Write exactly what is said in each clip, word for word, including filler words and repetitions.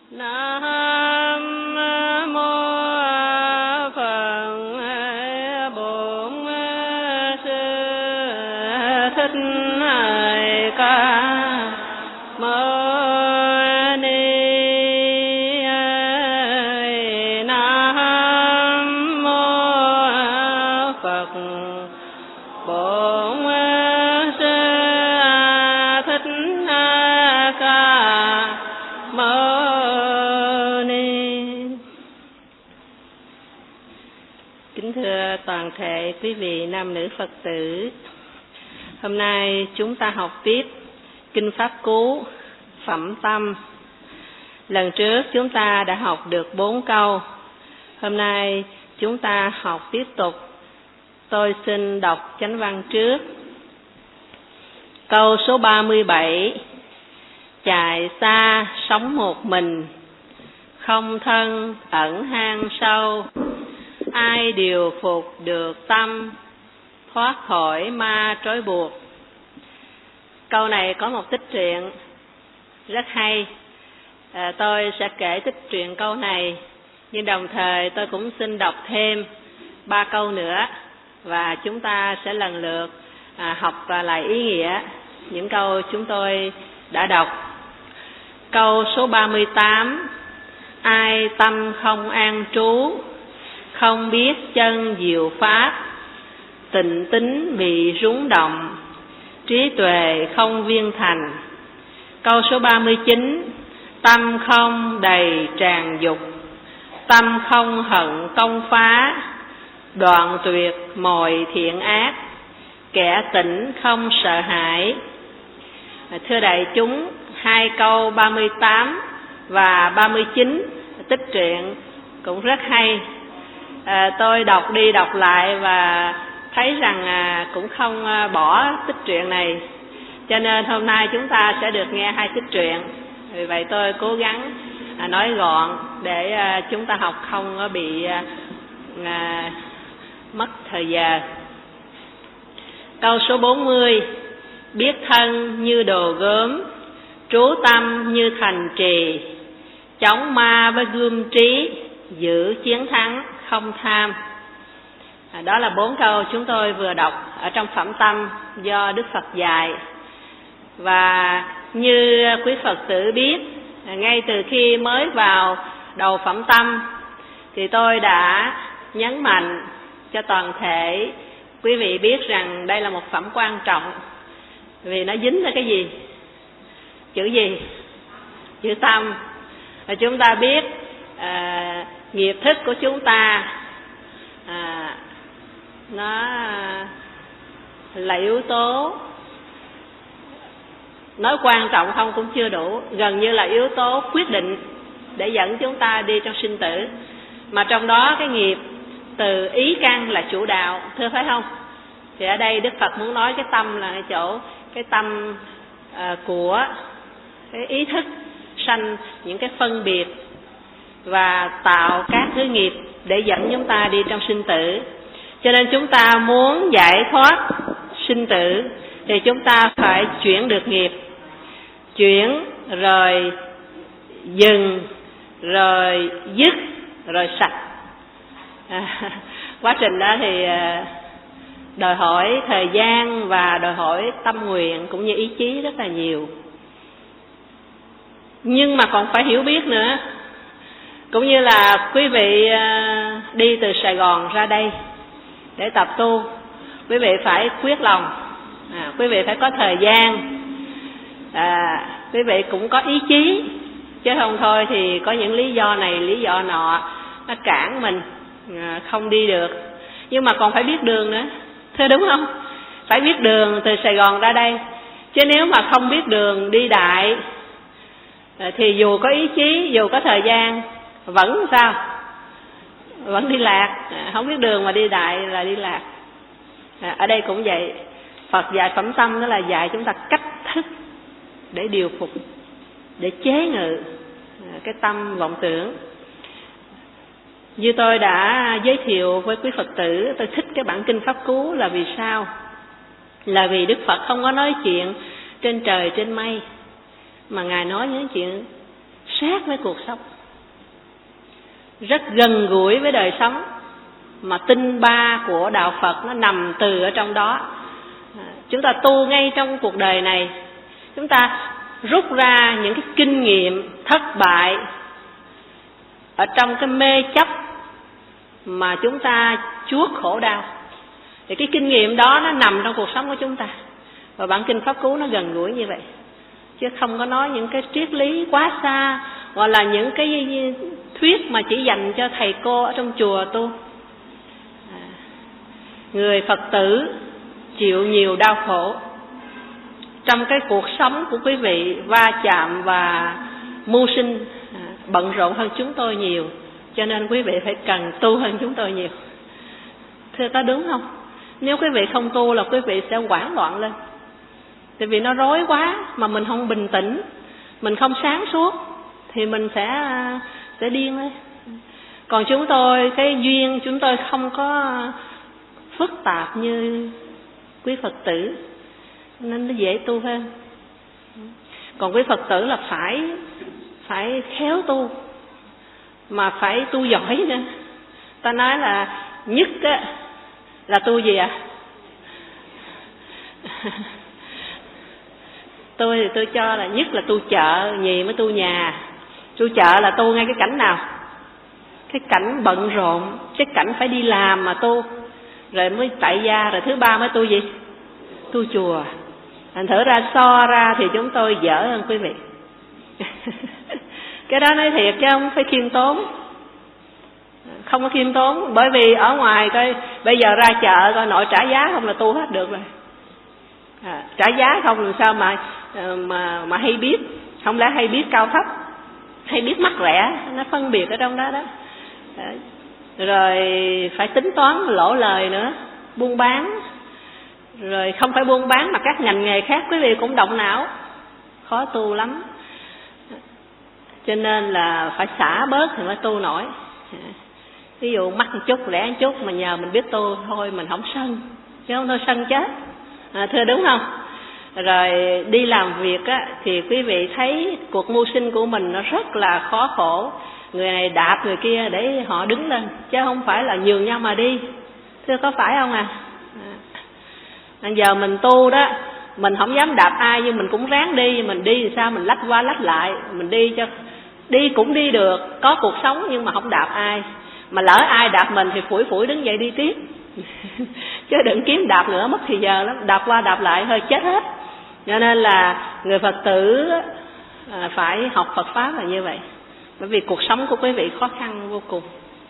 Nam mô Phật Bổn Sư Thích Ca Mâu Ni. Nam mô Phật Bổn Sư Thích Ca Mâu Ni. Kính thưa toàn thể quý vị nam nữ Phật tử, hôm nay chúng ta học tiếp Kinh Pháp Cú Phẩm Tâm. Lần trước chúng ta đã học được bốn câu, hôm nay chúng ta học tiếp tục. Tôi xin đọc chánh văn trước. Câu số ba mươi bảy: chạy xa sống một mình, không thân ẩn hang sâu, ai điều phục được tâm, thoát khỏi ma trói buộc. Câu này có một tích truyện rất hay. à, Tôi sẽ kể tích truyện câu này, nhưng đồng thời tôi cũng xin đọc thêm ba câu nữa, và chúng ta sẽ lần lượt à, học lại ý nghĩa những câu chúng tôi đã đọc. Câu số ba mươi tám: ai tâm không an trú, không biết chân diệu pháp, tịnh tính bị rúng động, trí tuệ không viên thành. Câu số ba mươi chín: tâm không đầy tràn dục, tâm không hận công phá, đoạn tuyệt mọi thiện ác, kẻ tỉnh không sợ hãi. Thưa đại chúng, hai câu ba mươi tám và ba mươi chín tích truyện cũng rất hay. à, Tôi đọc đi đọc lại và thấy rằng à, cũng không à, bỏ tích truyện này, cho nên hôm nay chúng ta sẽ được nghe hai tích truyện. Vì vậy tôi cố gắng à, nói gọn để à, chúng ta học không à, bị à, à, mất thời giờ. Câu số bốn mươi: biết thân như đồ gốm, trú tâm như thành trì, chống ma với gươm trí, giữ chiến thắng không tham. à, Đó là bốn câu chúng tôi vừa đọc ở trong Phẩm Tâm do Đức Phật dạy. Và như quý Phật tử biết, ngay từ khi mới vào đầu Phẩm Tâm thì tôi đã nhấn mạnh cho toàn thể quý vị biết rằng đây là một phẩm quan trọng, vì nó dính tới cái gì? Chữ gì? Chữ tâm. Và chúng ta biết à, nghiệp thức của chúng ta à, nó là yếu tố, nói quan trọng không cũng chưa đủ, gần như là yếu tố quyết định để dẫn chúng ta đi trong sinh tử. Mà trong đó cái nghiệp từ ý căn là chủ đạo, thưa phải không? Thì ở đây Đức Phật muốn nói cái tâm là cái chỗ, cái tâm à, của cái ý thức sanh những cái phân biệt và tạo các thứ nghiệp để dẫn chúng ta đi trong sinh tử. Cho nên chúng ta muốn giải thoát sinh tử thì chúng ta phải chuyển được nghiệp. Chuyển rồi dừng, rồi dứt, rồi sạch. à, Quá trình đó thì đòi hỏi thời gian và đòi hỏi tâm nguyện cũng như ý chí rất là nhiều. Nhưng mà còn phải hiểu biết nữa. Cũng như là quý vị đi từ Sài Gòn ra đây để tập tu, quý vị phải quyết lòng, à, quý vị phải có thời gian, à, quý vị cũng có ý chí, chứ không thôi thì có những lý do này lý do nọ nó cản mình à, không đi được. Nhưng mà còn phải biết đường nữa, thưa đúng không? Phải biết đường từ Sài Gòn ra đây, chứ nếu mà không biết đường đi đại à, thì dù có ý chí, dù có thời gian vẫn sao? Vẫn đi lạc. à, Không biết đường mà đi đại là đi lạc. à, Ở đây cũng vậy. Phật dạy Phẩm Tâm đó là dạy chúng ta cách thức để điều phục, để chế ngự à, cái tâm vọng tưởng. Như tôi đã giới thiệu với quý Phật tử, tôi thích cái bản Kinh Pháp Cú là vì sao? Là vì Đức Phật không có nói chuyện trên trời trên mây, mà Ngài nói những chuyện sát với cuộc sống, rất gần gũi với đời sống, mà tinh ba của đạo Phật nó nằm từ ở trong đó. Chúng ta tu ngay trong cuộc đời này, chúng ta rút ra những cái kinh nghiệm thất bại ở trong cái mê chấp mà chúng ta chuốc khổ đau. Thì cái kinh nghiệm đó nó nằm trong cuộc sống của chúng ta. Và bản kinh Pháp Cú nó gần gũi như vậy, chứ không có nói những cái triết lý quá xa, hoặc là những cái thuyết mà chỉ dành cho thầy cô ở trong chùa tu. À, người Phật tử chịu nhiều đau khổ trong cái cuộc sống của quý vị, va chạm và mưu sinh à, bận rộn hơn chúng tôi nhiều, cho nên quý vị phải cần tu hơn chúng tôi nhiều. Thưa có đúng không? Nếu quý vị không tu là quý vị sẽ hoảng loạn lên, tại vì nó rối quá, mà mình không bình tĩnh, mình không sáng suốt thì mình sẽ sẽ điên lên. Còn chúng tôi, cái duyên chúng tôi không có phức tạp như quý Phật tử, nên nó dễ tu hơn. Còn quý Phật tử là phải phải khéo tu, mà phải tu giỏi nữa. Ta nói là nhất á, là tu gì ạ? À? Tôi thì tôi cho là nhất là tu chợ, nhì mới tu nhà. Tu chợ là tu ngay cái cảnh nào? Cái cảnh bận rộn, cái cảnh phải đi làm mà tu. Rồi mới tại gia, rồi thứ ba mới tu gì? Tu chùa. Thành thử ra so ra thì chúng tôi dở hơn quý vị. Cái đó nói thiệt chứ không phải khiêm tốn. Không có khiêm tốn, bởi vì ở ngoài coi bây giờ ra chợ coi nội trả giá không là tu hết được rồi. À, trả giá không làm sao mà mà mà hay biết, không lẽ hay biết cao thấp, hay biết mắc rẻ, nó phân biệt ở trong đó đó. À, rồi phải tính toán lỗ lời nữa, buôn bán, rồi không phải buôn bán mà các ngành nghề khác quý vị cũng động não, khó tu lắm. Cho nên là phải xả bớt thì mới tu nổi. Ví dụ mắc một chút, rẻ một chút mà nhờ mình biết tu thôi, mình không sân, chứ không thôi sân chết. À, thưa đúng không? Rồi đi làm việc á, thì quý vị thấy cuộc mưu sinh của mình nó rất là khó khổ. Người này đạp người kia để họ đứng lên, chứ không phải là nhường nhau mà đi. Thưa có phải không à? À, giờ mình tu đó, mình không dám đạp ai nhưng mình cũng ráng đi. Mình đi thì sao? Mình lách qua lách lại, mình đi cho đi cũng đi được, có cuộc sống nhưng mà không đạp ai. Mà lỡ ai đạp mình thì phủi phủi đứng dậy đi tiếp. Chứ đừng kiếm đạp nữa, mất thì giờ lắm, đạp qua đạp lại hơi chết hết. Cho nên là người Phật tử phải học Phật Pháp là như vậy. Bởi vì cuộc sống của quý vị khó khăn vô cùng.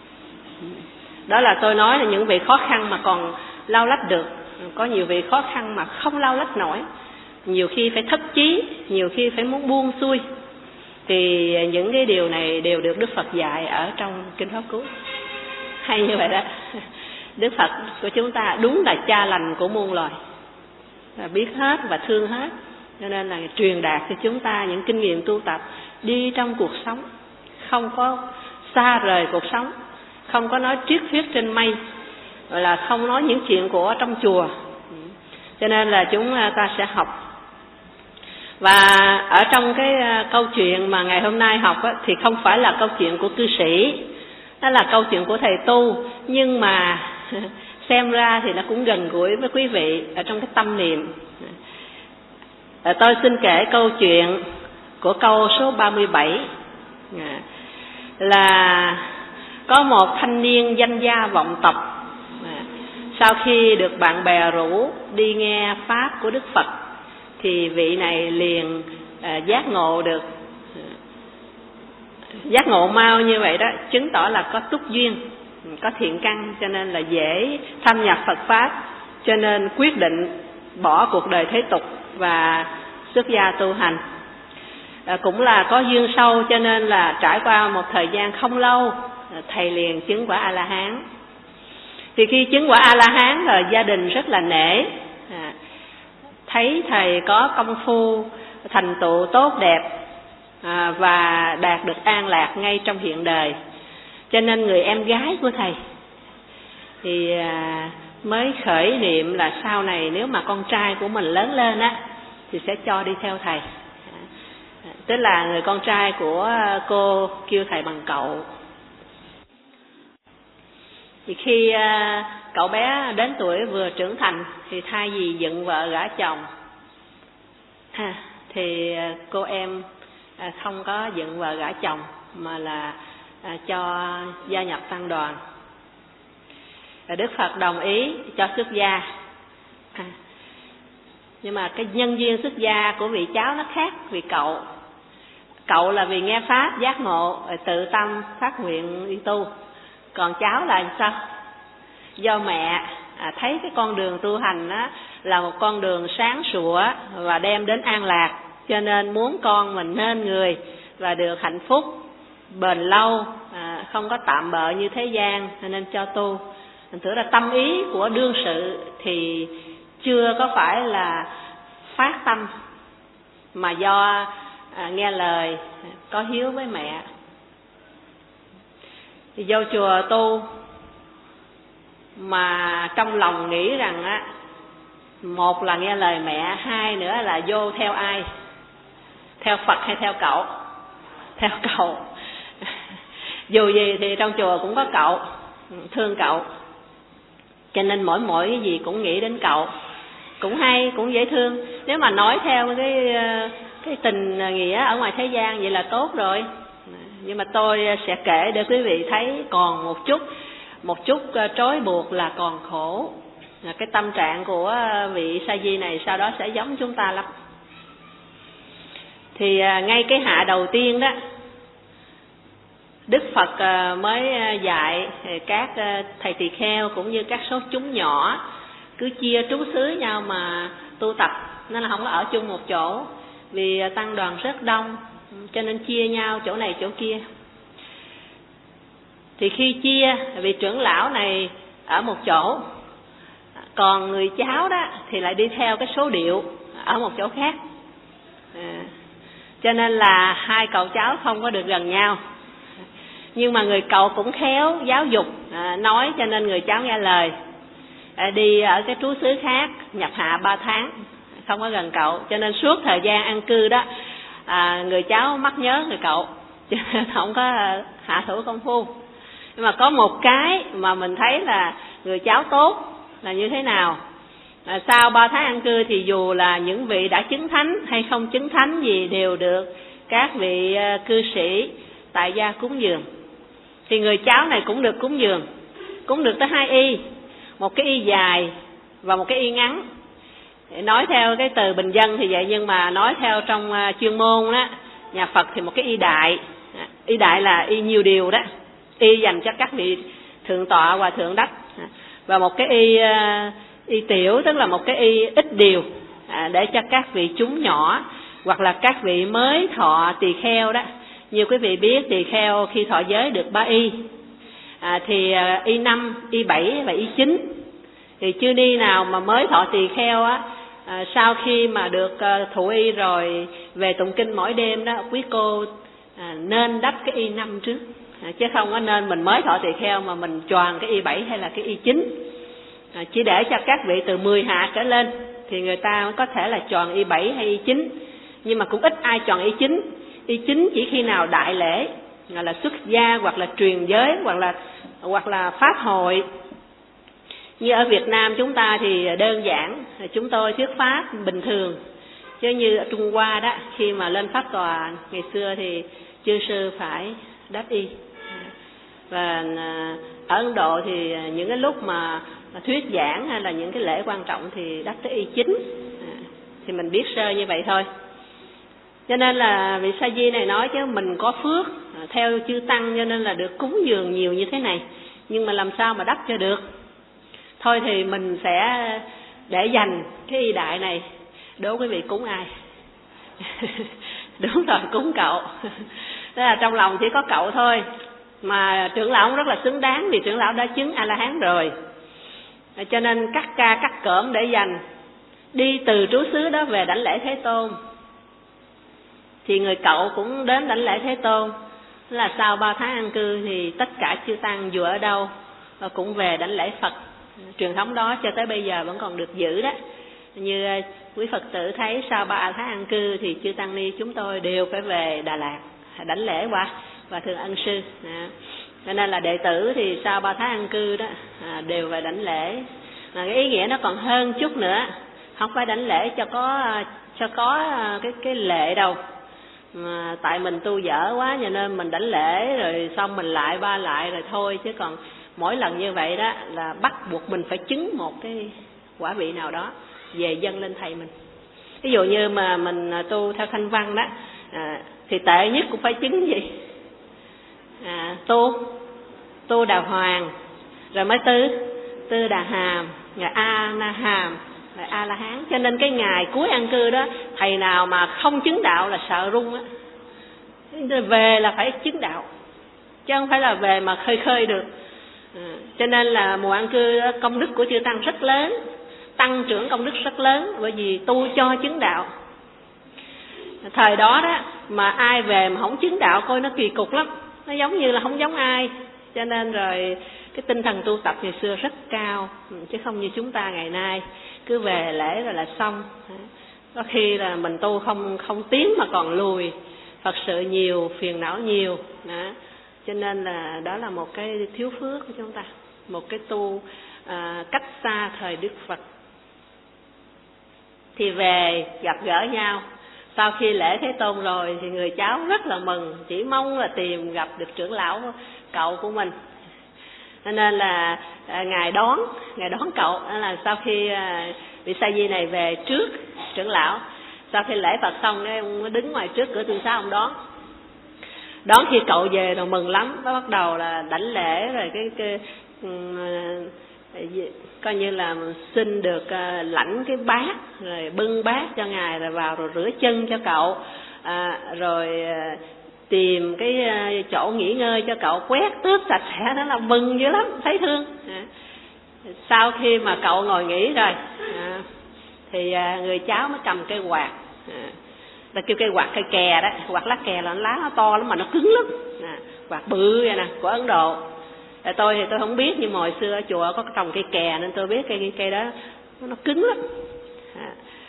Đó là tôi nói là những vị khó khăn mà còn lau lách được. Có nhiều vị khó khăn mà không lau lách nổi, nhiều khi phải thất chí, nhiều khi phải muốn buông xuôi. Thì những cái điều này đều được Đức Phật dạy ở trong Kinh Pháp Cú. Hay như vậy đó. Đức Phật của chúng ta đúng là cha lành của muôn loài, là biết hết và thương hết. Cho nên là truyền đạt cho chúng ta những kinh nghiệm tu tập đi trong cuộc sống, không có xa rời cuộc sống, không có nói triết thuyết trên mây, gọi là không nói những chuyện của trong chùa. Cho nên là chúng ta sẽ học. Và ở trong cái câu chuyện mà ngày hôm nay học á, thì không phải là câu chuyện của cư sĩ, đó là câu chuyện của thầy tu, nhưng mà xem ra thì nó cũng gần gũi với quý vị ở trong cái tâm niệm. À, tôi xin kể câu chuyện của câu số ba mươi bảy. À, là có một thanh niên danh gia vọng tộc, à, sau khi được bạn bè rủ đi nghe pháp của Đức Phật thì vị này liền à, giác ngộ được. Giác ngộ mau như vậy đó chứng tỏ là có túc duyên, có thiện căn, cho nên là dễ thâm nhập Phật Pháp. Cho nên quyết định bỏ cuộc đời thế tục và xuất gia tu hành. À, cũng là có duyên sâu, cho nên là trải qua một thời gian không lâu, thầy liền chứng quả A-la-hán. Thì khi chứng quả A-la-hán rồi gia đình rất là nể, à, thấy thầy có công phu thành tựu tốt đẹp, à, và đạt được an lạc ngay trong hiện đời. Cho nên người em gái của thầy thì à, mới khởi niệm là sau này nếu mà con trai của mình lớn lên á thì sẽ cho đi theo thầy. tức là người con trai của cô kêu thầy bằng cậu. Thì khi cậu bé đến tuổi vừa trưởng thành thì thay vì dựng vợ gả chồng à, thì cô em không có dựng vợ gả chồng mà là cho gia nhập tăng đoàn. Đức Phật đồng ý cho xuất gia à, nhưng mà cái nhân duyên xuất gia của vị cháu nó khác vì cậu. Cậu là vì nghe pháp giác ngộ tự tâm phát nguyện đi tu, còn cháu là sao? Do mẹ à, thấy cái con đường tu hành đó là một con đường sáng sủa và đem đến an lạc, cho nên muốn con mình nên người và được hạnh phúc bền lâu, à, không có tạm bợ như thế gian, cho nên cho tu. Thành thử là tâm ý của đương sự thì chưa có phải là phát tâm, mà do à, nghe lời có hiếu với mẹ. Thì vô chùa tu mà trong lòng nghĩ rằng á, một là nghe lời mẹ, hai nữa là vô theo ai? Theo Phật hay theo cậu? Theo cậu. Dù gì thì trong chùa cũng có cậu, thương cậu, cho nên mỗi mỗi cái gì cũng nghĩ đến cậu, cũng hay, cũng dễ thương. Nếu mà nói theo cái cái tình nghĩa ở ngoài thế gian vậy là tốt rồi. Nhưng mà tôi sẽ kể để quý vị thấy còn một chút một chút trói buộc là còn khổ. Cái tâm trạng của vị sa di này sau đó sẽ giống chúng ta lắm. Thì ngay cái hạ đầu tiên đó, Đức Phật mới dạy các thầy tỳ kheo cũng như các số chúng nhỏ cứ chia trú xứ nhau mà tu tập, nên là không có ở chung một chỗ, vì tăng đoàn rất đông cho nên chia nhau chỗ này chỗ kia. Thì khi chia, vị trưởng lão này ở một chỗ, còn người cháu đó thì lại đi theo cái số điệu ở một chỗ khác, à, cho nên là hai cậu cháu không có được gần nhau. Nhưng mà người cậu cũng khéo giáo dục, à, nói cho nên người cháu nghe lời, à, đi ở cái trú xứ khác, nhập hạ ba tháng, không có gần cậu, cho nên suốt thời gian an cư đó, à, người cháu mắc nhớ người cậu, cho nên không có hạ thủ công phu. Nhưng mà có một cái mà mình thấy là người cháu tốt là như thế nào? À, sau ba tháng an cư thì dù là những vị đã chứng thánh hay không chứng thánh gì đều được các vị uh, cư sĩ tại gia cúng dường. Thì người cháu này cũng được cúng dường, cũng được tới hai y, một cái y dài và một cái y ngắn. Nói theo cái từ bình dân thì vậy, nhưng mà nói theo trong uh, chuyên môn đó, nhà Phật thì một cái y đại. Y đại là y nhiều điều đó, y dành cho các vị thượng tọa và thượng đắc, và một cái y uh, y tiểu tức là một cái y ít điều, à, để cho các vị chúng nhỏ hoặc là các vị mới thọ tỳ kheo đó. Nhiều quý vị biết tỳ kheo khi thọ giới được ba y, à, thì uh, y năm, y bảy và y chín. Thì chư ni nào mà mới thọ tỳ kheo á, à, sau khi mà được uh, thụ y rồi về tụng kinh mỗi đêm đó, quý cô à, nên đắp cái y năm trước, à, chứ không có nên mình mới thọ tỳ kheo mà mình choàng cái y bảy hay là cái y chín. À, chỉ để cho các vị từ mười hạ trở lên thì người ta có thể là choàng y bảy hay y chín, nhưng mà cũng ít ai choàng y chín. Y chín chỉ khi nào đại lễ, là xuất gia hoặc là truyền giới hoặc là hoặc là pháp hội. Như ở Việt Nam chúng ta thì đơn giản, chúng tôi thuyết pháp bình thường. Chứ như ở Trung Hoa đó, khi mà lên pháp tòa ngày xưa thì chư sư phải đáp y. Và ở Ấn Độ thì những cái lúc mà thuyết giảng hay là những cái lễ quan trọng thì đắp tới y chín. Thì mình biết sơ như vậy thôi. Cho nên là vị sa di này nói chứ mình có phước theo chư tăng cho nên là được cúng dường nhiều như thế này, nhưng mà làm sao mà đắp cho được. Thôi thì mình sẽ để dành cái y đại này, đố quý vị cúng ai? Đúng rồi, cúng cậu. Tức là trong lòng chỉ có cậu thôi, mà trưởng lão cũng rất là xứng đáng vì trưởng lão đã chứng A-la-hán rồi. Cho nên cắt ca cắt cỡm để dành, đi từ trú xứ đó về đảnh lễ Thế Tôn. Thì người cậu cũng đến đảnh lễ Thế Tôn. Là sau ba tháng an cư thì tất cả chư tăng dù ở đâu cũng về đảnh lễ Phật. Truyền thống đó cho tới bây giờ vẫn còn được giữ đó. Như quý Phật tử thấy sau ba tháng an cư thì chư tăng ni chúng tôi đều phải về Đà Lạt đảnh lễ qua và thưa ân sư. À, cho nên là đệ tử thì sau ba tháng an cư đó à, đều về đảnh lễ. Mà cái ý nghĩa nó còn hơn chút nữa, không phải đảnh lễ cho có cho có cái cái lệ đâu. Mà tại mình tu dở quá cho nên mình đảnh lễ rồi xong mình lại ba lại rồi thôi, chứ còn mỗi lần như vậy đó là bắt buộc mình phải chứng một cái quả vị nào đó về dâng lên thầy mình. Ví dụ như mà mình tu theo Thanh Văn đó à, thì tệ nhất cũng phải chứng gì à, tu tu Đà Hoàng rồi mới tư tư Đà Hàm rồi A Na Hàm rồi A La Hán. Cho nên cái ngày cuối an cư đó thầy nào mà không chứng đạo là sợ run á, về là phải chứng đạo chứ không phải là về mà khơi khơi được. À, cho nên là mùa an cư đó, công đức của chư tăng rất lớn, tăng trưởng công đức rất lớn, bởi vì tu cho chứng đạo. Thời đó đó mà ai về mà không chứng đạo coi nó kỳ cục lắm, nó giống như là không giống ai. Cho nên rồi cái tinh thần tu tập ngày xưa rất cao, chứ không như chúng ta ngày nay cứ về lễ rồi là xong. Có khi là mình tu không không tiến mà còn lùi, Phật sự nhiều, phiền não nhiều đó. Cho nên là đó là một cái thiếu phước của chúng ta, một cái tu à, cách xa thời Đức Phật. Thì về gặp gỡ nhau sau khi lễ Thế Tôn rồi thì người cháu rất là mừng, chỉ mong là tìm gặp được trưởng lão cậu của mình. Cho nên là à, ngài đón ngài đón cậu là sau khi à, vị Sa Di này về trước trưởng lão, sau khi lễ Phật xong ấy, ông đứng ngoài trước cửa tư xá ông đón. Đón khi cậu về rồi mừng lắm, nó bắt đầu là đảnh lễ rồi cái, cái um, coi như là xin được uh, lãnh cái bát rồi bưng bát cho ngài rồi vào rồi rửa chân cho cậu à, rồi uh, tìm cái uh, chỗ nghỉ ngơi cho cậu, quét tước sạch sẽ, nó là mừng dữ lắm, thấy thương. À, sau khi mà cậu ngồi nghỉ rồi à, thì uh, người cháu mới cầm cây quạt, à, ta kêu cây quạt cây kè đó, quạt lá kè là lá nó to lắm mà nó cứng lắm, à, quạt bự vậy nè của Ấn Độ. À, tôi thì tôi không biết, nhưng mà hồi xưa ở chùa có trồng cây kè nên tôi biết cây cây đó nó cứng lắm. À,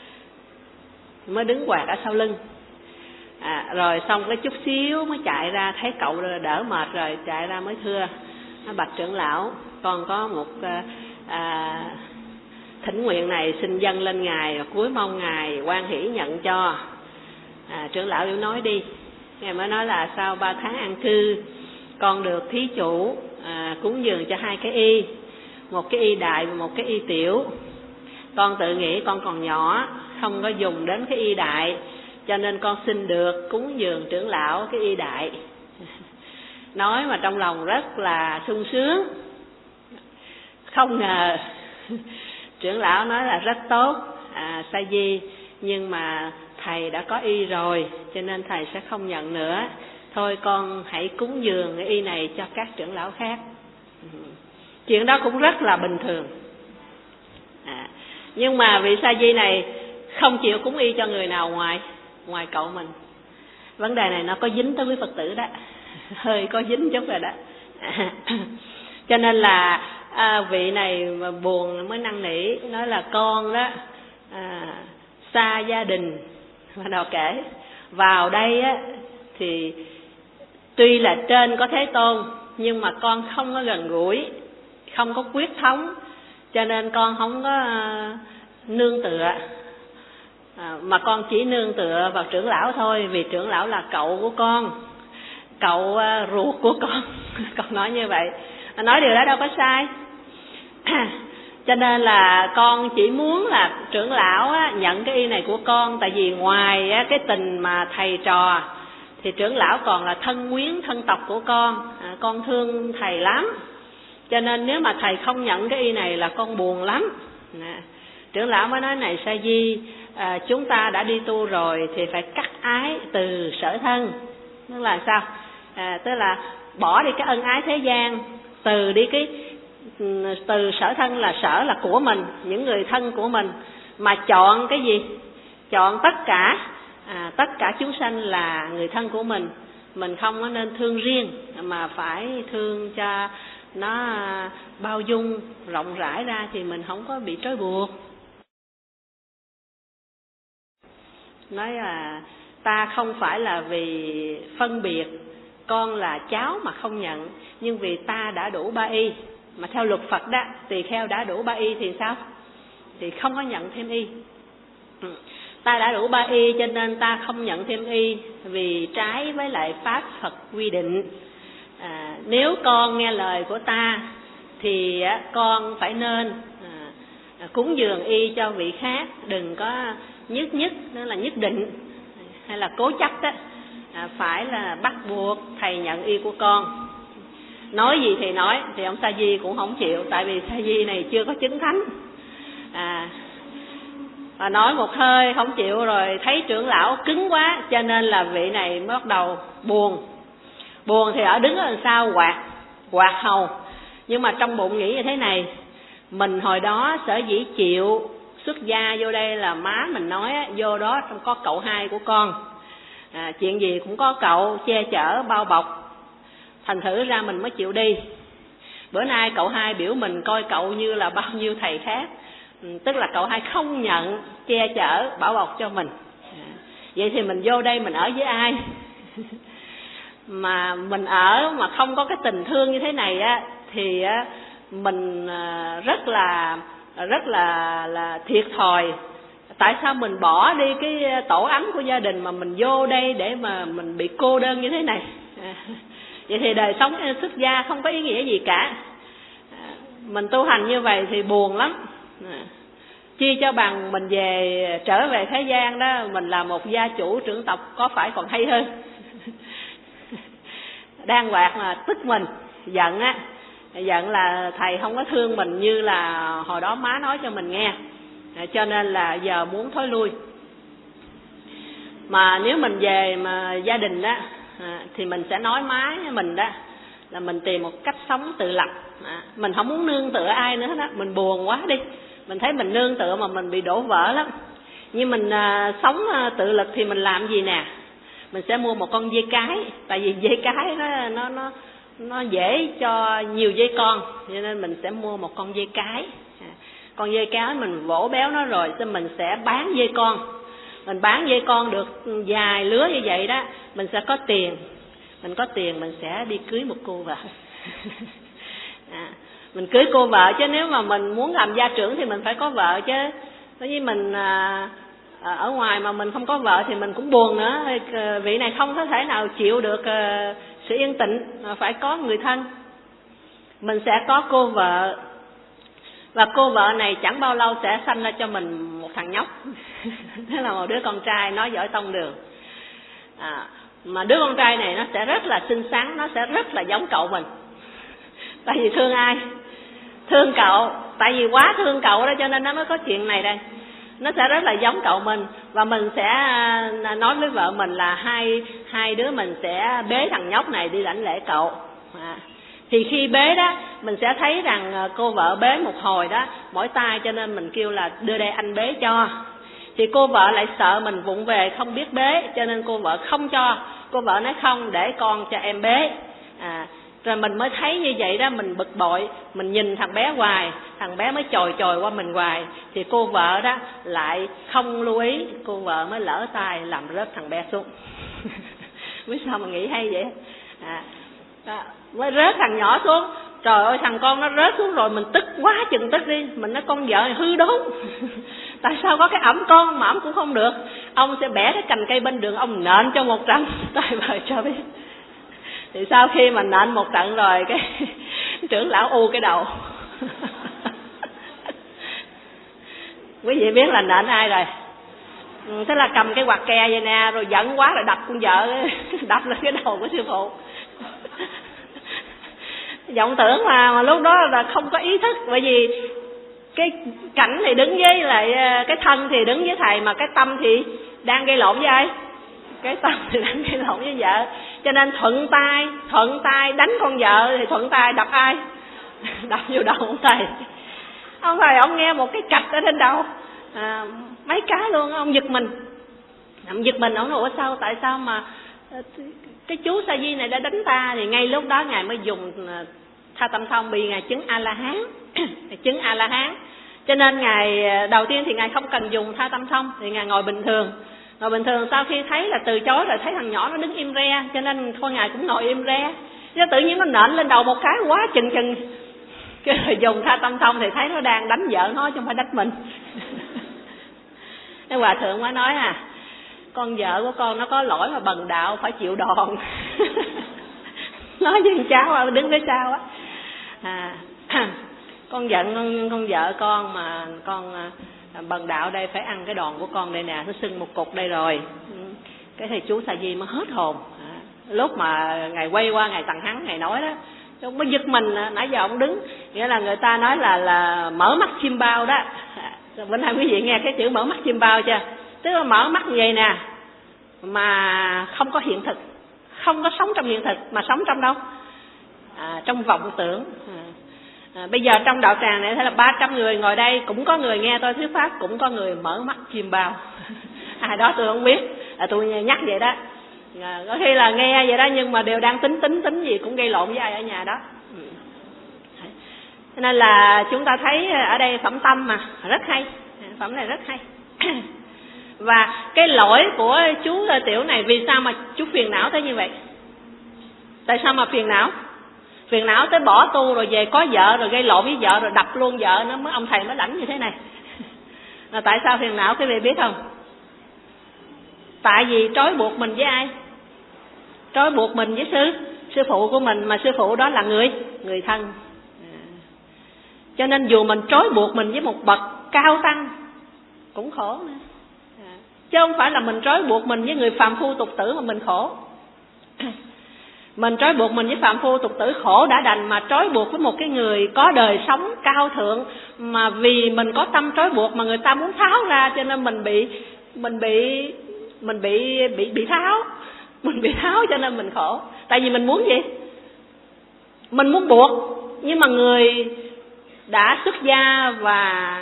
mới đứng quạt ở sau lưng. À, rồi xong cái chút xíu mới chạy ra, thấy cậu đỡ mệt rồi chạy ra mới thưa: bạch trưởng lão, con có một à, thỉnh nguyện này xin dâng lên ngài, cuối mong ngài hoan hỷ nhận cho. À, trưởng lão đều nói đi. Ngài mới nói là sau ba tháng an cư con được thí chủ à, cúng dường cho hai cái y, một cái y đại và một cái y tiểu. Con tự nghĩ con còn nhỏ, không có dùng đến cái y đại, cho nên con xin được cúng dường trưởng lão cái y đại. Nói mà trong lòng rất là sung sướng. Không ngờ trưởng lão nói là rất tốt, à, Sa Di, nhưng mà thầy đã có y rồi cho nên thầy sẽ không nhận nữa. Thôi con hãy cúng dường cái y này cho các trưởng lão khác. Chuyện đó cũng rất là bình thường. À, nhưng mà vị Sa Di này không chịu cúng y cho người nào ngoài ngoài cậu mình. Vấn đề này nó có dính tới quý Phật tử đó, hơi có dính chút rồi đó. À, cho nên là à, vị này mà buồn mới năn nỉ, nói là con đó à, xa gia đình, bắt đầu kể vào đây á thì tuy là trên có Thế Tôn nhưng mà con không có gần gũi, không có quyết thống, cho nên con không có uh, nương tựa, à, mà con chỉ nương tựa vào trưởng lão thôi, vì trưởng lão là cậu của con, cậu uh, ruột của con. Con nói như vậy, nói điều đó đâu có sai. Cho nên là con chỉ muốn là trưởng lão á, nhận cái y này của con, tại vì ngoài á, cái tình mà thầy trò thì trưởng lão còn là thân quyến thân tộc của con, à, con thương thầy lắm, cho nên nếu mà thầy không nhận cái y này là con buồn lắm. À, trưởng lão mới nói: này Sa Di, à, chúng ta đã đi tu rồi thì phải cắt ái từ sở thân. Tức là sao? À, tức là bỏ đi cái ân ái thế gian, từ đi cái từ sở thân là sở là của mình, những người thân của mình, mà chọn cái gì? Chọn tất cả, à, tất cả chúng sanh là người thân của mình. Mình không có nên thương riêng mà phải thương cho nó bao dung rộng rãi ra thì mình không có bị trói buộc. nói là ta không phải là vì phân biệt con là cháu mà không nhận, nhưng vì ta đã đủ ba y. Mà theo luật Phật đó, tỳ kheo đã đủ ba y thì sao? Thì không có nhận thêm y. Ta đã đủ ba y cho nên ta không nhận thêm y, vì trái với lại pháp Phật quy định. À, nếu con nghe lời của ta thì con phải nên à, cúng dường y cho vị khác, đừng có nhất nhất, đó là nhất định hay là cố chấp đó, à, phải là bắt buộc thầy nhận y của con. Nói gì thì nói, thì ông Sa Di cũng không chịu, tại vì Sa Di này chưa có chứng thánh. À, và nói một hơi không chịu, rồi thấy trưởng lão cứng quá, cho nên là vị này mới bắt đầu buồn. Buồn thì ở đứng ở đằng sau quạt, quạt hầu. Nhưng mà trong bụng nghĩ như thế này, mình hồi đó sở dĩ chịu xuất gia vô đây là má mình nói vô đó trong có cậu hai của con, à, chuyện gì cũng có cậu che chở bao bọc, thành thử ra mình mới chịu đi. Bữa nay cậu hai biểu mình coi cậu như là bao nhiêu thầy khác, tức là cậu hai không nhận che chở bảo bọc cho mình. À, vậy thì mình vô đây mình ở với ai? Mà mình ở mà không có cái tình thương như thế này á, thì á, mình rất là rất là là thiệt thòi. Tại sao mình bỏ đi cái tổ ấm của gia đình mà mình vô đây để mà mình bị cô đơn như thế này? À, vậy thì đời sống xuất gia không có ý nghĩa gì cả. À, mình tu hành như vậy thì buồn lắm. À, chi cho bằng mình về trở về thế gian đó, mình là một gia chủ trưởng tộc có phải còn hay hơn. Đang quạt mà tức mình, giận á, giận là thầy không có thương mình như là hồi đó má nói cho mình nghe, à, cho nên là giờ muốn thối lui. Mà nếu mình về mà gia đình đó, à, thì mình sẽ nói má mình đó là mình tìm một cách sống tự lập. À, mình không muốn nương tựa ai nữa đó, mình buồn quá đi, mình thấy mình nương tựa mà mình bị đổ vỡ lắm. Nhưng mình à, sống à, tự lực thì mình làm gì nè? Mình sẽ mua một con dê cái, tại vì dê cái nó nó nó nó dễ cho nhiều dê con, cho nên mình sẽ mua một con dê cái. À, con dê cái mình vỗ béo nó rồi, cho mình sẽ bán dê con. Mình bán dê con được vài lứa như vậy đó, mình sẽ có tiền. Mình có tiền mình sẽ đi cưới một cô vợ. À, mình cưới cô vợ, chứ nếu mà mình muốn làm gia trưởng thì mình phải có vợ chứ. Bởi vì mình à, ở ngoài mà mình không có vợ thì mình cũng buồn nữa. Vị này không có thể nào chịu được uh, sự yên tĩnh, phải có người thân. Mình sẽ có cô vợ, và cô vợ này chẳng bao lâu sẽ sanh ra cho mình một thằng nhóc. Thế là một đứa con trai nói giỏi tông đường. À, mà đứa con trai này nó sẽ rất là xinh xắn, nó sẽ rất là giống cậu mình. Tại vì thương ai? Thương cậu. Tại vì quá thương cậu đó cho nên nó mới có chuyện này đây. Nó sẽ rất là giống cậu mình, và mình sẽ nói với vợ mình là hai hai đứa mình sẽ bế thằng nhóc này đi lãnh lễ cậu. À, thì khi bế đó mình sẽ thấy rằng cô vợ bế một hồi đó mỏi tay, cho nên mình kêu là đưa đây anh bế cho. Thì cô vợ lại sợ mình vụng về không biết bế, cho nên cô vợ không cho. Cô vợ nói không, để con cho em bế. À, rồi mình mới thấy như vậy đó, mình bực bội, mình nhìn thằng bé hoài, thằng bé mới chồi chồi qua mình hoài. Thì cô vợ đó lại không lưu ý, cô vợ mới lỡ tay làm rớt thằng bé xuống. Biết sao mà nghĩ hay vậy? À, à, mới rớt thằng nhỏ xuống. Trời ơi, thằng con nó rớt xuống rồi mình tức quá chừng tức đi. Mình nói con vợ này hư đốn. Tại sao có cái ẩm con mà ẩm cũng không được? Ông sẽ bẻ cái cành cây bên đường, ông nện cho một trận. Tại vợ cho biết. Thì sau khi mà nện một trận rồi, cái trưởng lão u cái đầu. Quý vị biết là nện ai rồi? Thế là cầm cái quạt ke vậy nè, rồi giận quá rồi đập con vợ, đập lên cái đầu của sư phụ. Vọng tưởng mà, mà lúc đó là không có ý thức, bởi vì cái cảnh thì đứng với lại cái thân thì đứng với thầy, mà cái tâm thì đang gây lộn với ai? Cái tâm thì đang gây lộn với vợ. Cho nên thuận tay, thuận tay đánh con vợ thì thuận tay đập ai? Đập vô đầu ông thầy. Ông thầy ông nghe một cái cạch ở trên đầu, à, mấy cái luôn, ông giật mình. Ông giật mình, ông nói ủa sao, tại sao mà cái chú Sa Di này đã đánh ta? Thì ngay lúc đó ngài mới dùng Tha Tâm Thông, bị ngài chứng A La Hán. Chứng A La Hán. Cho nên ngài đầu tiên thì ngài không cần dùng Tha Tâm Thông, thì ngài ngồi bình thường. Mà bình thường sau khi thấy là từ chối rồi thấy thằng nhỏ nó đứng im re, cho nên thôi ngài cũng ngồi im re. Nó tự nhiên nó nện lên đầu một cái quá chừng chừng, cái rồi dùng tha tâm thông thì thấy nó đang đánh vợ nó chứ không phải đánh mình. Cái hòa thượng mới nói à, con vợ của con nó có lỗi mà bần đạo phải chịu đòn. Nói với cháu đứng phía sau á, à, con giận con, con vợ con mà con à, bần đạo đây phải ăn cái đòn của con đây nè, nó sưng một cục đây rồi. Cái thầy chú Sa Di mới hết hồn. À, lúc mà ngài quay qua ngài Tằng Hắn ngài nói đó, ông mới giật mình, nãy giờ ông đứng, nghĩa là người ta nói là là mở mắt chim bao đó. À, bên hai quý vị nghe cái chữ mở mắt chim bao chưa? Tức là mở mắt như vậy nè, mà không có hiện thực, không có sống trong hiện thực, mà sống trong đâu? À, trong vọng tưởng. À, à, bây giờ trong đạo tràng này thấy là ba trăm người ngồi đây, cũng có người nghe tôi thuyết pháp, cũng có người mở mắt chim bao. À, đó tôi không biết, à, tôi nhắc vậy đó. À, có khi là nghe vậy đó nhưng mà đều đang tính tính tính gì cũng gây lộn với ai ở nhà đó. Ừ. Cho nên là chúng ta thấy ở đây phẩm tâm mà rất hay, phẩm này rất hay. Và cái lỗi của chú Tiểu này, vì sao mà chú phiền não tới như vậy? Tại sao mà phiền não? Phiền não tới bỏ tu rồi về có vợ rồi gây lộn với vợ rồi đập luôn vợ nó, mới ông thầy mới lãnh như thế này. Là tại sao phiền não quý vị biết không? Tại vì trói buộc mình với ai? Trói buộc mình với sư sư phụ của mình, mà sư phụ đó là người người thân. À, cho nên dù mình trói buộc mình với một bậc cao tăng cũng khổ nữa. À, chứ không phải là mình trói buộc mình với người phàm phu tục tử mà mình khổ. Mình trói buộc mình với phàm phu tục tử khổ đã đành, mà trói buộc với một cái người có đời sống cao thượng, mà vì mình có tâm trói buộc mà người ta muốn tháo ra, cho nên mình bị mình bị mình bị bị bị tháo, mình bị tháo cho nên mình khổ. Tại vì mình muốn gì? Mình muốn buộc, nhưng mà người đã xuất gia và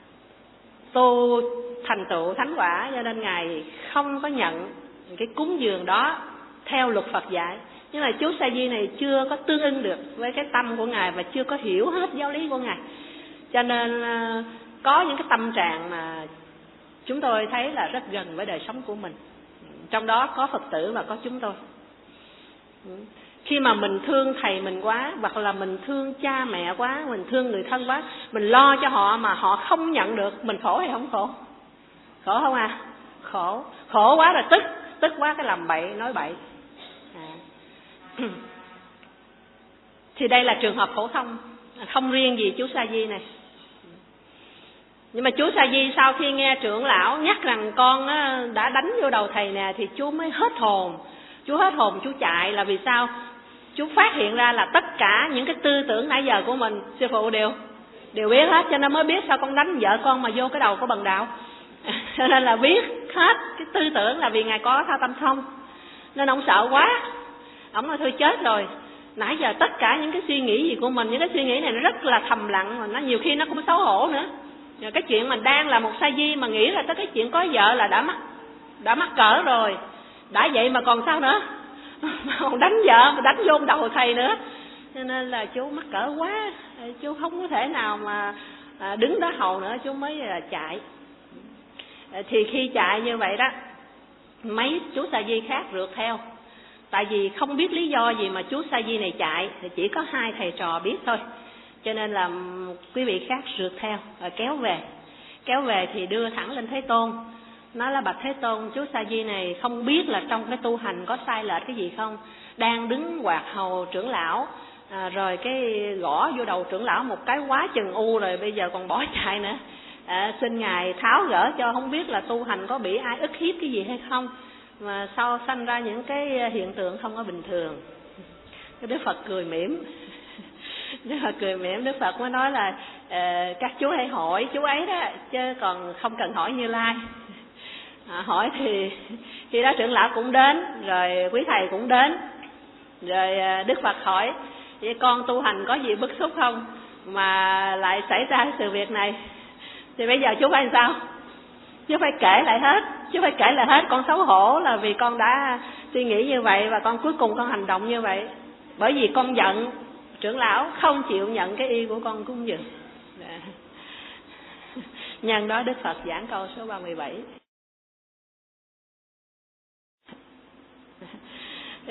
tu thành tựu thánh quả, cho nên ngài không có nhận cái cúng dường đó theo luật Phật dạy. Nhưng mà chú Sa Di này chưa có tương ưng được với cái tâm của ngài và chưa có hiểu hết giáo lý của ngài, cho nên có những cái tâm trạng mà chúng tôi thấy là rất gần với đời sống của mình. Trong đó có Phật tử và có chúng tôi. Khi mà mình thương thầy mình quá, hoặc là mình thương cha mẹ quá, mình thương người thân quá, mình lo cho họ mà họ không nhận được, mình khổ hay không khổ? Khổ không à? Khổ. Khổ quá rồi tức, tức quá cái làm bậy, nói bậy. À. Thì đây là trường hợp phổ thông, không riêng gì chú Sa Di này. Nhưng mà chú Sa Di sau khi nghe trưởng lão nhắc rằng con đã đánh vô đầu thầy nè, thì chú mới hết hồn. Chú hết hồn, chú chạy là vì sao? Chú phát hiện ra là tất cả những cái tư tưởng nãy giờ của mình sư phụ đều đều biết hết, cho nên mới biết sao con đánh vợ con mà vô cái đầu của bần đạo. Cho nên là biết hết cái tư tưởng là vì ngài có tha tâm thông, nên ông sợ quá. Ông nói thôi chết rồi, nãy giờ tất cả những cái suy nghĩ gì của mình, những cái suy nghĩ này nó rất là thầm lặng, mà nó nhiều khi nó cũng xấu hổ nữa. Cái chuyện mình đang là một sa di mà nghĩ là tới cái chuyện có vợ là đã mắc đã mắc cỡ rồi, đã vậy mà còn sao nữa, còn đánh vợ mà đánh vô đầu thầy nữa. Cho nên là chú mắc cỡ quá, chú không có thể nào mà đứng đó hầu nữa, chú mới chạy. Thì khi chạy như vậy đó, mấy chú sa di khác rượt theo. Tại vì không biết lý do gì mà chú sa di này chạy, thì chỉ có hai thầy trò biết thôi. Cho nên là quý vị khác rượt theo và kéo về. Kéo về thì đưa thẳng lên Thế Tôn. Nói là bạch Thế Tôn, chú Sa Di này không biết là trong cái tu hành có sai lệch cái gì không. Đang đứng quạt hầu trưởng lão, à, rồi cái gõ vô đầu trưởng lão một cái quá chừng u rồi, bây giờ còn bỏ chạy nữa. À, xin Ngài tháo gỡ cho, không biết là tu hành có bị ai ức hiếp cái gì hay không, mà sau sanh ra những cái hiện tượng không có bình thường. Cái Đức Phật cười mỉm. Đức Phật cười mỉm, Đức Phật mới nói là uh, các chú hãy hỏi chú ấy đó, chứ còn không cần hỏi Như Lai. À, hỏi thì khi đó trưởng lão cũng đến, rồi quý thầy cũng đến, rồi uh, Đức Phật hỏi vậy con tu hành có gì bức xúc không mà lại xảy ra sự việc này? Thì bây giờ chú phải làm sao? Chú phải kể lại hết, chú phải kể lại hết. Con xấu hổ là vì con đã suy nghĩ như vậy, và con cuối cùng con hành động như vậy bởi vì con giận trưởng lão không chịu nhận cái y của con cúng dường. Nhân đó Đức Phật giảng câu số ba mươi bảy.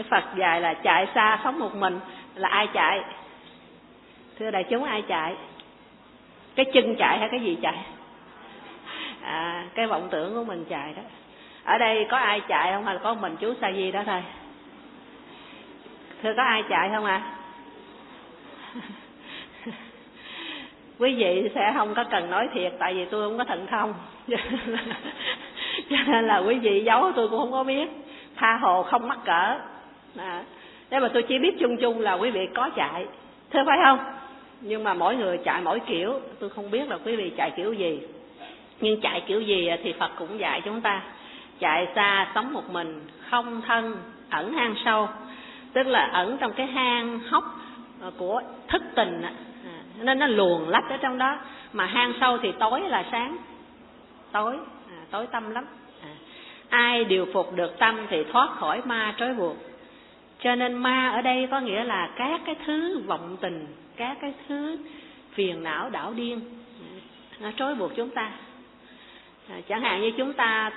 Cái Phật dạy là chạy xa sống một mình. Là ai chạy? Thưa đại chúng, ai chạy? Cái chân chạy hay cái gì chạy? À, cái vọng tưởng của mình chạy đó. Ở đây có ai chạy không, hay là có mình chú Sa Di đó thôi? Thưa có ai chạy không ạ? À? Quý vị sẽ không có cần nói thiệt, tại vì tôi không có thần thông. Cho nên là quý vị giấu tôi cũng không có biết. Tha hồ không mắc cỡ. À, thế mà tôi chỉ biết chung chung là quý vị có chạy. Thưa phải không? Nhưng mà mỗi người chạy mỗi kiểu. Tôi không biết là quý vị chạy kiểu gì. Nhưng chạy kiểu gì thì Phật cũng dạy chúng ta. Chạy xa sống một mình, không thân, ẩn hang sâu. Tức là ẩn trong cái hang hốc của thức tình, à, nên nó luồn lách ở trong đó. Mà hang sâu thì tối là sáng, tối, à, tối tâm lắm. À, ai điều phục được tâm thì thoát khỏi ma trói buộc. Cho nên ma ở đây có nghĩa là các cái thứ vọng tình, các cái thứ phiền não đảo điên, nó trói buộc chúng ta. À, chẳng hạn như chúng ta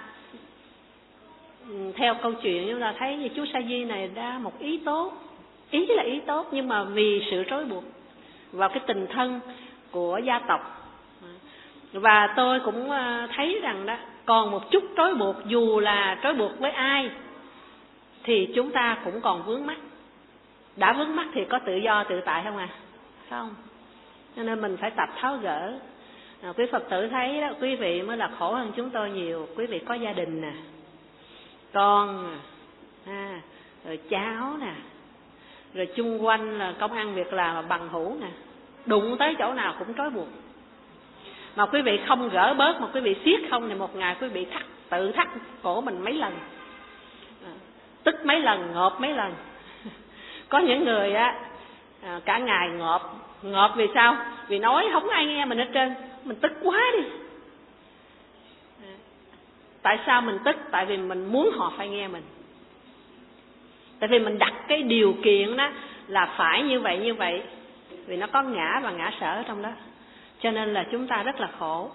theo câu chuyện chúng ta thấy như chú Sa Di này đã một ý tốt, ý là ý tốt, nhưng mà vì sự trói buộc vào cái tình thân của gia tộc. Và tôi cũng thấy rằng đó, còn một chút trói buộc, dù là trói buộc với ai thì chúng ta cũng còn vướng mắc. Đã vướng mắc thì có tự do tự tại không à? Không. Cho nên mình phải tập tháo gỡ. À, quý Phật tử thấy đó, quý vị mới là khổ hơn chúng tôi nhiều. Quý vị có gia đình nè, con à, rồi cháu nè, rồi chung quanh là công ăn việc làm, bằng hữu nè, đụng tới chỗ nào cũng trói buộc. Mà quý vị không gỡ bớt, mà quý vị siết không thì một ngày quý vị thắt, tự thắt cổ mình mấy lần, à, tức mấy lần, ngộp mấy lần. Có những người á à, cả ngày ngộp, ngộp vì sao? Vì nói không ai nghe mình hết trơn, mình tức quá đi. À, tại sao mình tức? Tại vì mình muốn họ phải nghe mình. Tại vì mình đặt cái điều kiện đó là phải như vậy như vậy, vì nó có ngã và ngã sở ở trong đó. Cho nên là chúng ta rất là khổ.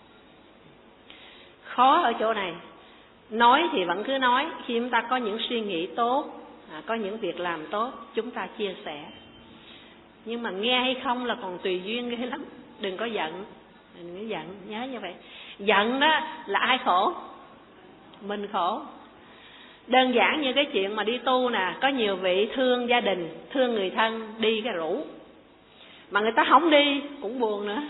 Khó ở chỗ này. Nói thì vẫn cứ nói. Khi chúng ta có những suy nghĩ tốt, à, có những việc làm tốt, chúng ta chia sẻ. Nhưng mà nghe hay không là còn tùy duyên ghê lắm. Đừng có giận. Đừng có giận, nhớ như vậy. Giận đó là ai khổ? Mình khổ. Đơn giản như cái chuyện mà đi tu nè, có nhiều vị thương gia đình, thương người thân, đi cái rủ. Mà người ta không đi cũng buồn nữa.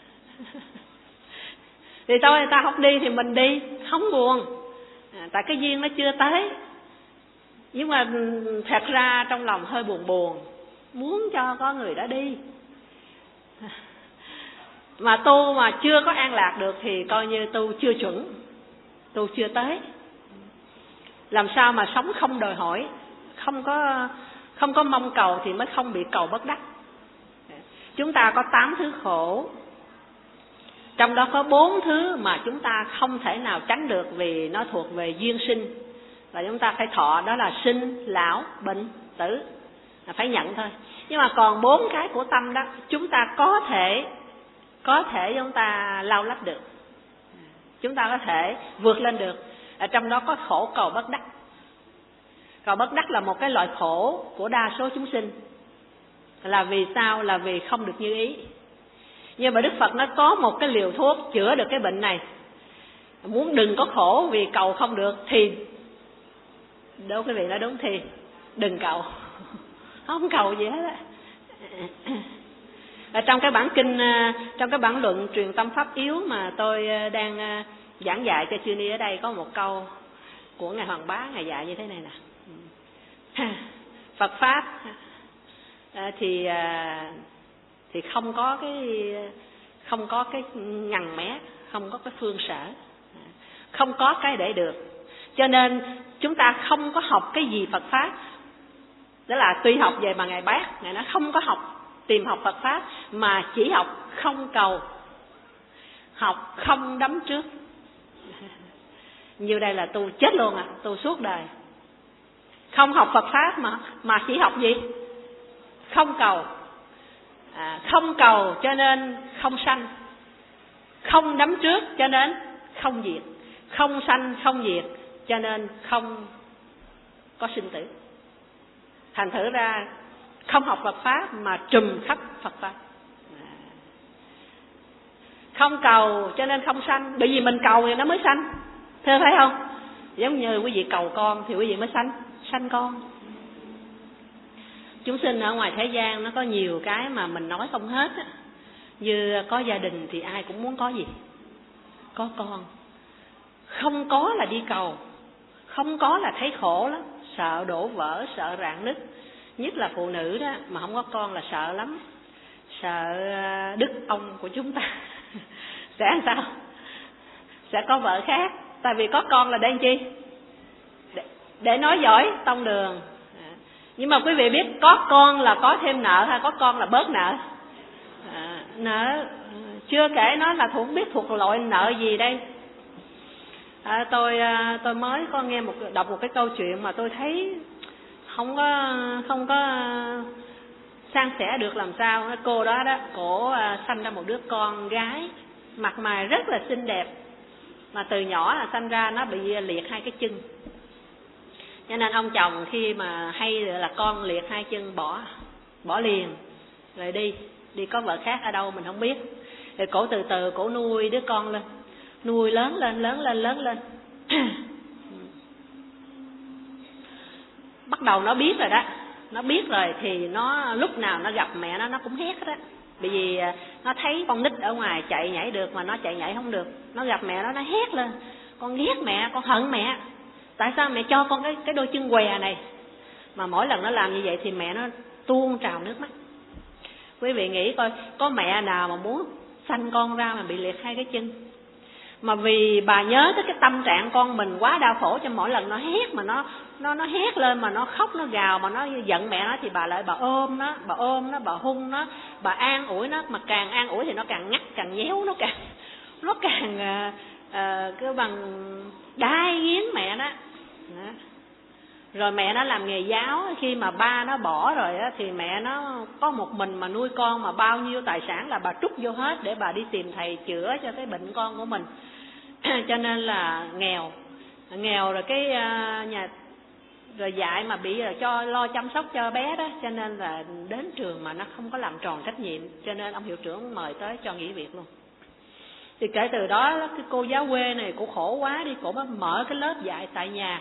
Thì thôi người ta không đi thì mình đi, không buồn, à, tại cái duyên nó chưa tới. Nhưng mà thật ra trong lòng hơi buồn buồn, muốn cho có người đó đi. Mà tu mà chưa có an lạc được thì coi như tu chưa chuẩn, tu chưa tới. Làm sao mà sống không đòi hỏi, không có không có mong cầu thì mới không bị cầu bất đắc. Chúng ta có tám thứ khổ, trong đó có bốn thứ mà chúng ta không thể nào tránh được vì nó thuộc về duyên sinh, và chúng ta phải thọ, đó là sinh, lão, bệnh, tử, là phải nhận thôi. Nhưng mà còn bốn cái của tâm đó chúng ta có thể có thể chúng ta lau lách được, chúng ta có thể vượt lên được. Ở trong đó có khổ cầu bất đắc. Cầu bất đắc là một cái loại khổ của đa số chúng sinh. Là vì sao? Là vì không được như ý. Nhưng mà Đức Phật nó có một cái liều thuốc chữa được cái bệnh này. Muốn đừng có khổ vì cầu không được thì, đâu quý vị nói đúng, thì đừng cầu. Không cầu gì hết á. Ở trong cái bản kinh, trong cái bản luận truyền tâm pháp yếu mà tôi đang giảng dạy cho chư ni ở đây, có một câu của Ngài Hoàng Bá, Ngài dạy như thế này nè. Phật Pháp thì thì không có cái không có cái ngằn mé, không có cái phương sở, không có cái để được. Cho nên chúng ta không có học cái gì Phật Pháp. Đó là tuy học về mà Ngài Bác, Ngài nói không có học tìm học Phật Pháp, mà chỉ học không cầu, học không đắm trước. Như đây là tu chết luôn à, tu suốt đời. Không học Phật Pháp mà mà chỉ học gì? Không cầu. À, không cầu cho nên không sanh, không đắm trước cho nên không diệt, không sanh không diệt cho nên không có sinh tử. Thành thử ra không học Phật Pháp mà trùm khắp Phật Pháp. Không cầu cho nên không sanh, bởi vì mình cầu thì nó mới sanh. Thưa thấy không? Giống như quý vị cầu con thì quý vị mới sanh, sanh con. Chúng sinh ở ngoài thế gian nó có nhiều cái mà mình nói không hết á. Như có gia đình thì ai cũng muốn có gì? Có con. Không có là đi cầu, không có là thấy khổ lắm, sợ đổ vỡ, sợ rạn nứt. Nhất là phụ nữ đó, mà không có con là sợ lắm. Sợ đức ông của chúng ta sẽ làm sao? Sẽ có vợ khác. Tại vì có con là để làm chi? Để, để nói giỏi tông đường. Nhưng mà quý vị biết có con là có thêm nợ hay có con là bớt nợ? À, nợ. Chưa kể nó là thuộc biết thuộc loại nợ gì đây. À, tôi tôi mới có nghe một đọc một cái câu chuyện mà tôi thấy không có không có san sẻ được làm sao. Cô đó đó, cổ sanh ra một đứa con gái mặt mày rất là xinh đẹp, mà từ nhỏ là sanh ra nó bị liệt hai cái chân. Cho nên ông chồng khi mà hay là con liệt hai chân bỏ bỏ liền rồi đi đi có vợ khác ở đâu mình không biết. Rồi cổ từ từ cổ nuôi đứa con lên, nuôi lớn lên lớn lên lớn lên bắt đầu nó biết rồi đó, nó biết rồi thì nó lúc nào nó gặp mẹ nó nó cũng hét đó. Bởi vì nó thấy con nít ở ngoài chạy nhảy được mà nó chạy nhảy không được, nó gặp mẹ nó nó hét lên: con ghét mẹ, con hận mẹ, tại sao mẹ cho con cái cái đôi chân què này? Mà mỗi lần nó làm như vậy thì mẹ nó tuôn trào nước mắt. Quý vị nghĩ coi, có mẹ nào mà muốn sanh con ra mà bị liệt hai cái chân? Mà vì bà nhớ tới cái tâm trạng con mình quá đau khổ, cho mỗi lần nó hét mà nó nó nó hét lên mà nó khóc nó gào mà nó giận mẹ nó thì bà lại bà ôm nó, bà ôm nó, bà hung nó, bà an ủi nó. Mà càng an ủi thì nó càng ngắt, càng nhéo, nó càng nó càng uh, uh, cái bằng đai nghiến mẹ đó. Đó. Rồi mẹ nó làm nghề giáo, khi mà ba nó bỏ rồi á, thì mẹ nó có một mình mà nuôi con, mà bao nhiêu tài sản là bà trút vô hết để bà đi tìm thầy chữa cho cái bệnh con của mình. Cho nên là nghèo, nghèo rồi cái uh, nhà rồi dạy mà bị rồi cho lo chăm sóc cho bé đó, cho nên là đến trường mà nó không có làm tròn trách nhiệm, cho nên ông hiệu trưởng mời tới cho nghỉ việc luôn. Thì kể từ đó cái cô giáo quê này cô khổ quá đi, cô mới mở cái lớp dạy tại nhà.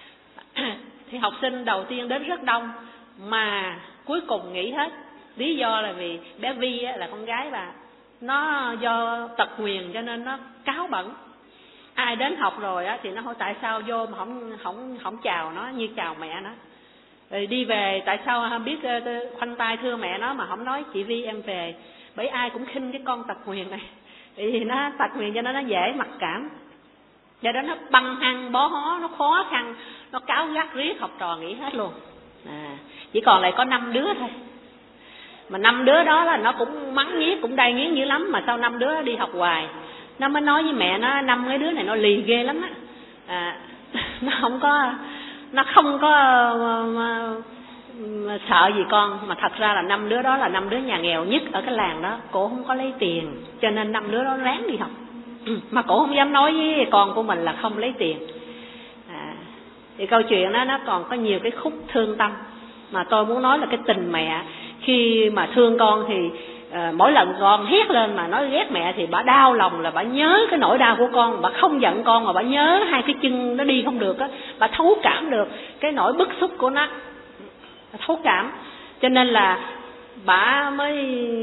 Thì học sinh đầu tiên đến rất đông mà cuối cùng nghỉ hết. Lý do là vì bé Vi á, là con gái bà, nó do tật nguyền cho nên nó cáu bẩn. Ai đến học rồi á thì nó hỏi tại sao vô mà không không không chào nó như chào mẹ nó. Rồi đi về tại sao không biết khoanh tay thưa mẹ nó mà không nói chị Vi em về. Bởi ai cũng khinh cái con tật nguyền này. Vì nó tật nguyền cho nên nó dễ mặc cảm. Do đó nó băng hăng bó hó, nó khó khăn, nó cáu gắt riết, học trò nghỉ hết luôn. À, chỉ còn lại có năm đứa thôi. Mà năm đứa đó là nó cũng mắng nhiếc, cũng đay nghiến dữ lắm. Mà sau năm đứa đi học hoài, nó mới nói với mẹ nó, năm cái đứa này nó lì ghê lắm á. À, nó không có nó không có uh, uh, sợ gì con. Mà thật ra là năm đứa đó là năm đứa nhà nghèo nhất ở cái làng đó. Cổ không có lấy tiền, cho nên năm đứa đó ráng đi học. Mà cổ không dám nói với con của mình là không lấy tiền. À, thì câu chuyện đó nó còn có nhiều cái khúc thương tâm. Mà tôi muốn nói là cái tình mẹ khi mà thương con thì à, mỗi lần con hét lên mà nói ghét mẹ thì bà đau lòng, là bà nhớ cái nỗi đau của con. Bà không giận con mà bà nhớ hai cái chân nó đi không được á, bà thấu cảm được cái nỗi bức xúc của nó, bà thấu cảm. Cho nên là bà mới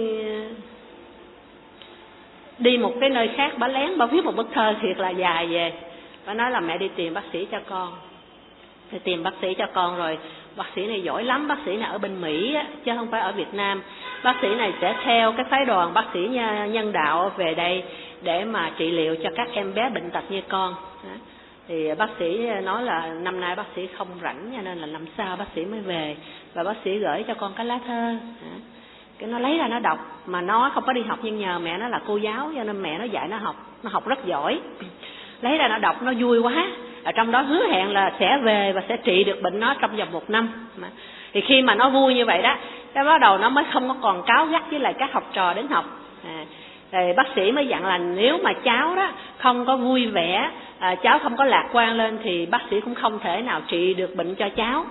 đi một cái nơi khác, bà lén bà viết một bức thơ thiệt là dài về. Bà nói là mẹ đi tìm bác sĩ cho con. Thì tìm bác sĩ cho con rồi, bác sĩ này giỏi lắm, bác sĩ này ở bên Mỹ á, chứ không phải ở Việt Nam. Bác sĩ này sẽ theo cái phái đoàn bác sĩ nhân đạo về đây để mà trị liệu cho các em bé bệnh tật như con. Thì bác sĩ nói là năm nay bác sĩ không rảnh, cho nên là năm sau bác sĩ mới về. Và bác sĩ gửi cho con cái lá thơ. Cái nó lấy ra nó đọc, mà nó không có đi học nhưng nhờ mẹ nó là cô giáo cho nên mẹ nó dạy nó học, nó học rất giỏi. Lấy ra nó đọc nó vui quá. Ở trong đó hứa hẹn là sẽ về và sẽ trị được bệnh nó trong vòng một năm. Thì khi mà nó vui như vậy đó, cái bắt đầu nó mới không có còn cáu gắt với lại các học trò đến học. À, thì bác sĩ mới dặn là nếu mà cháu đó không có vui vẻ, à, cháu không có lạc quan lên thì bác sĩ cũng không thể nào trị được bệnh cho cháu.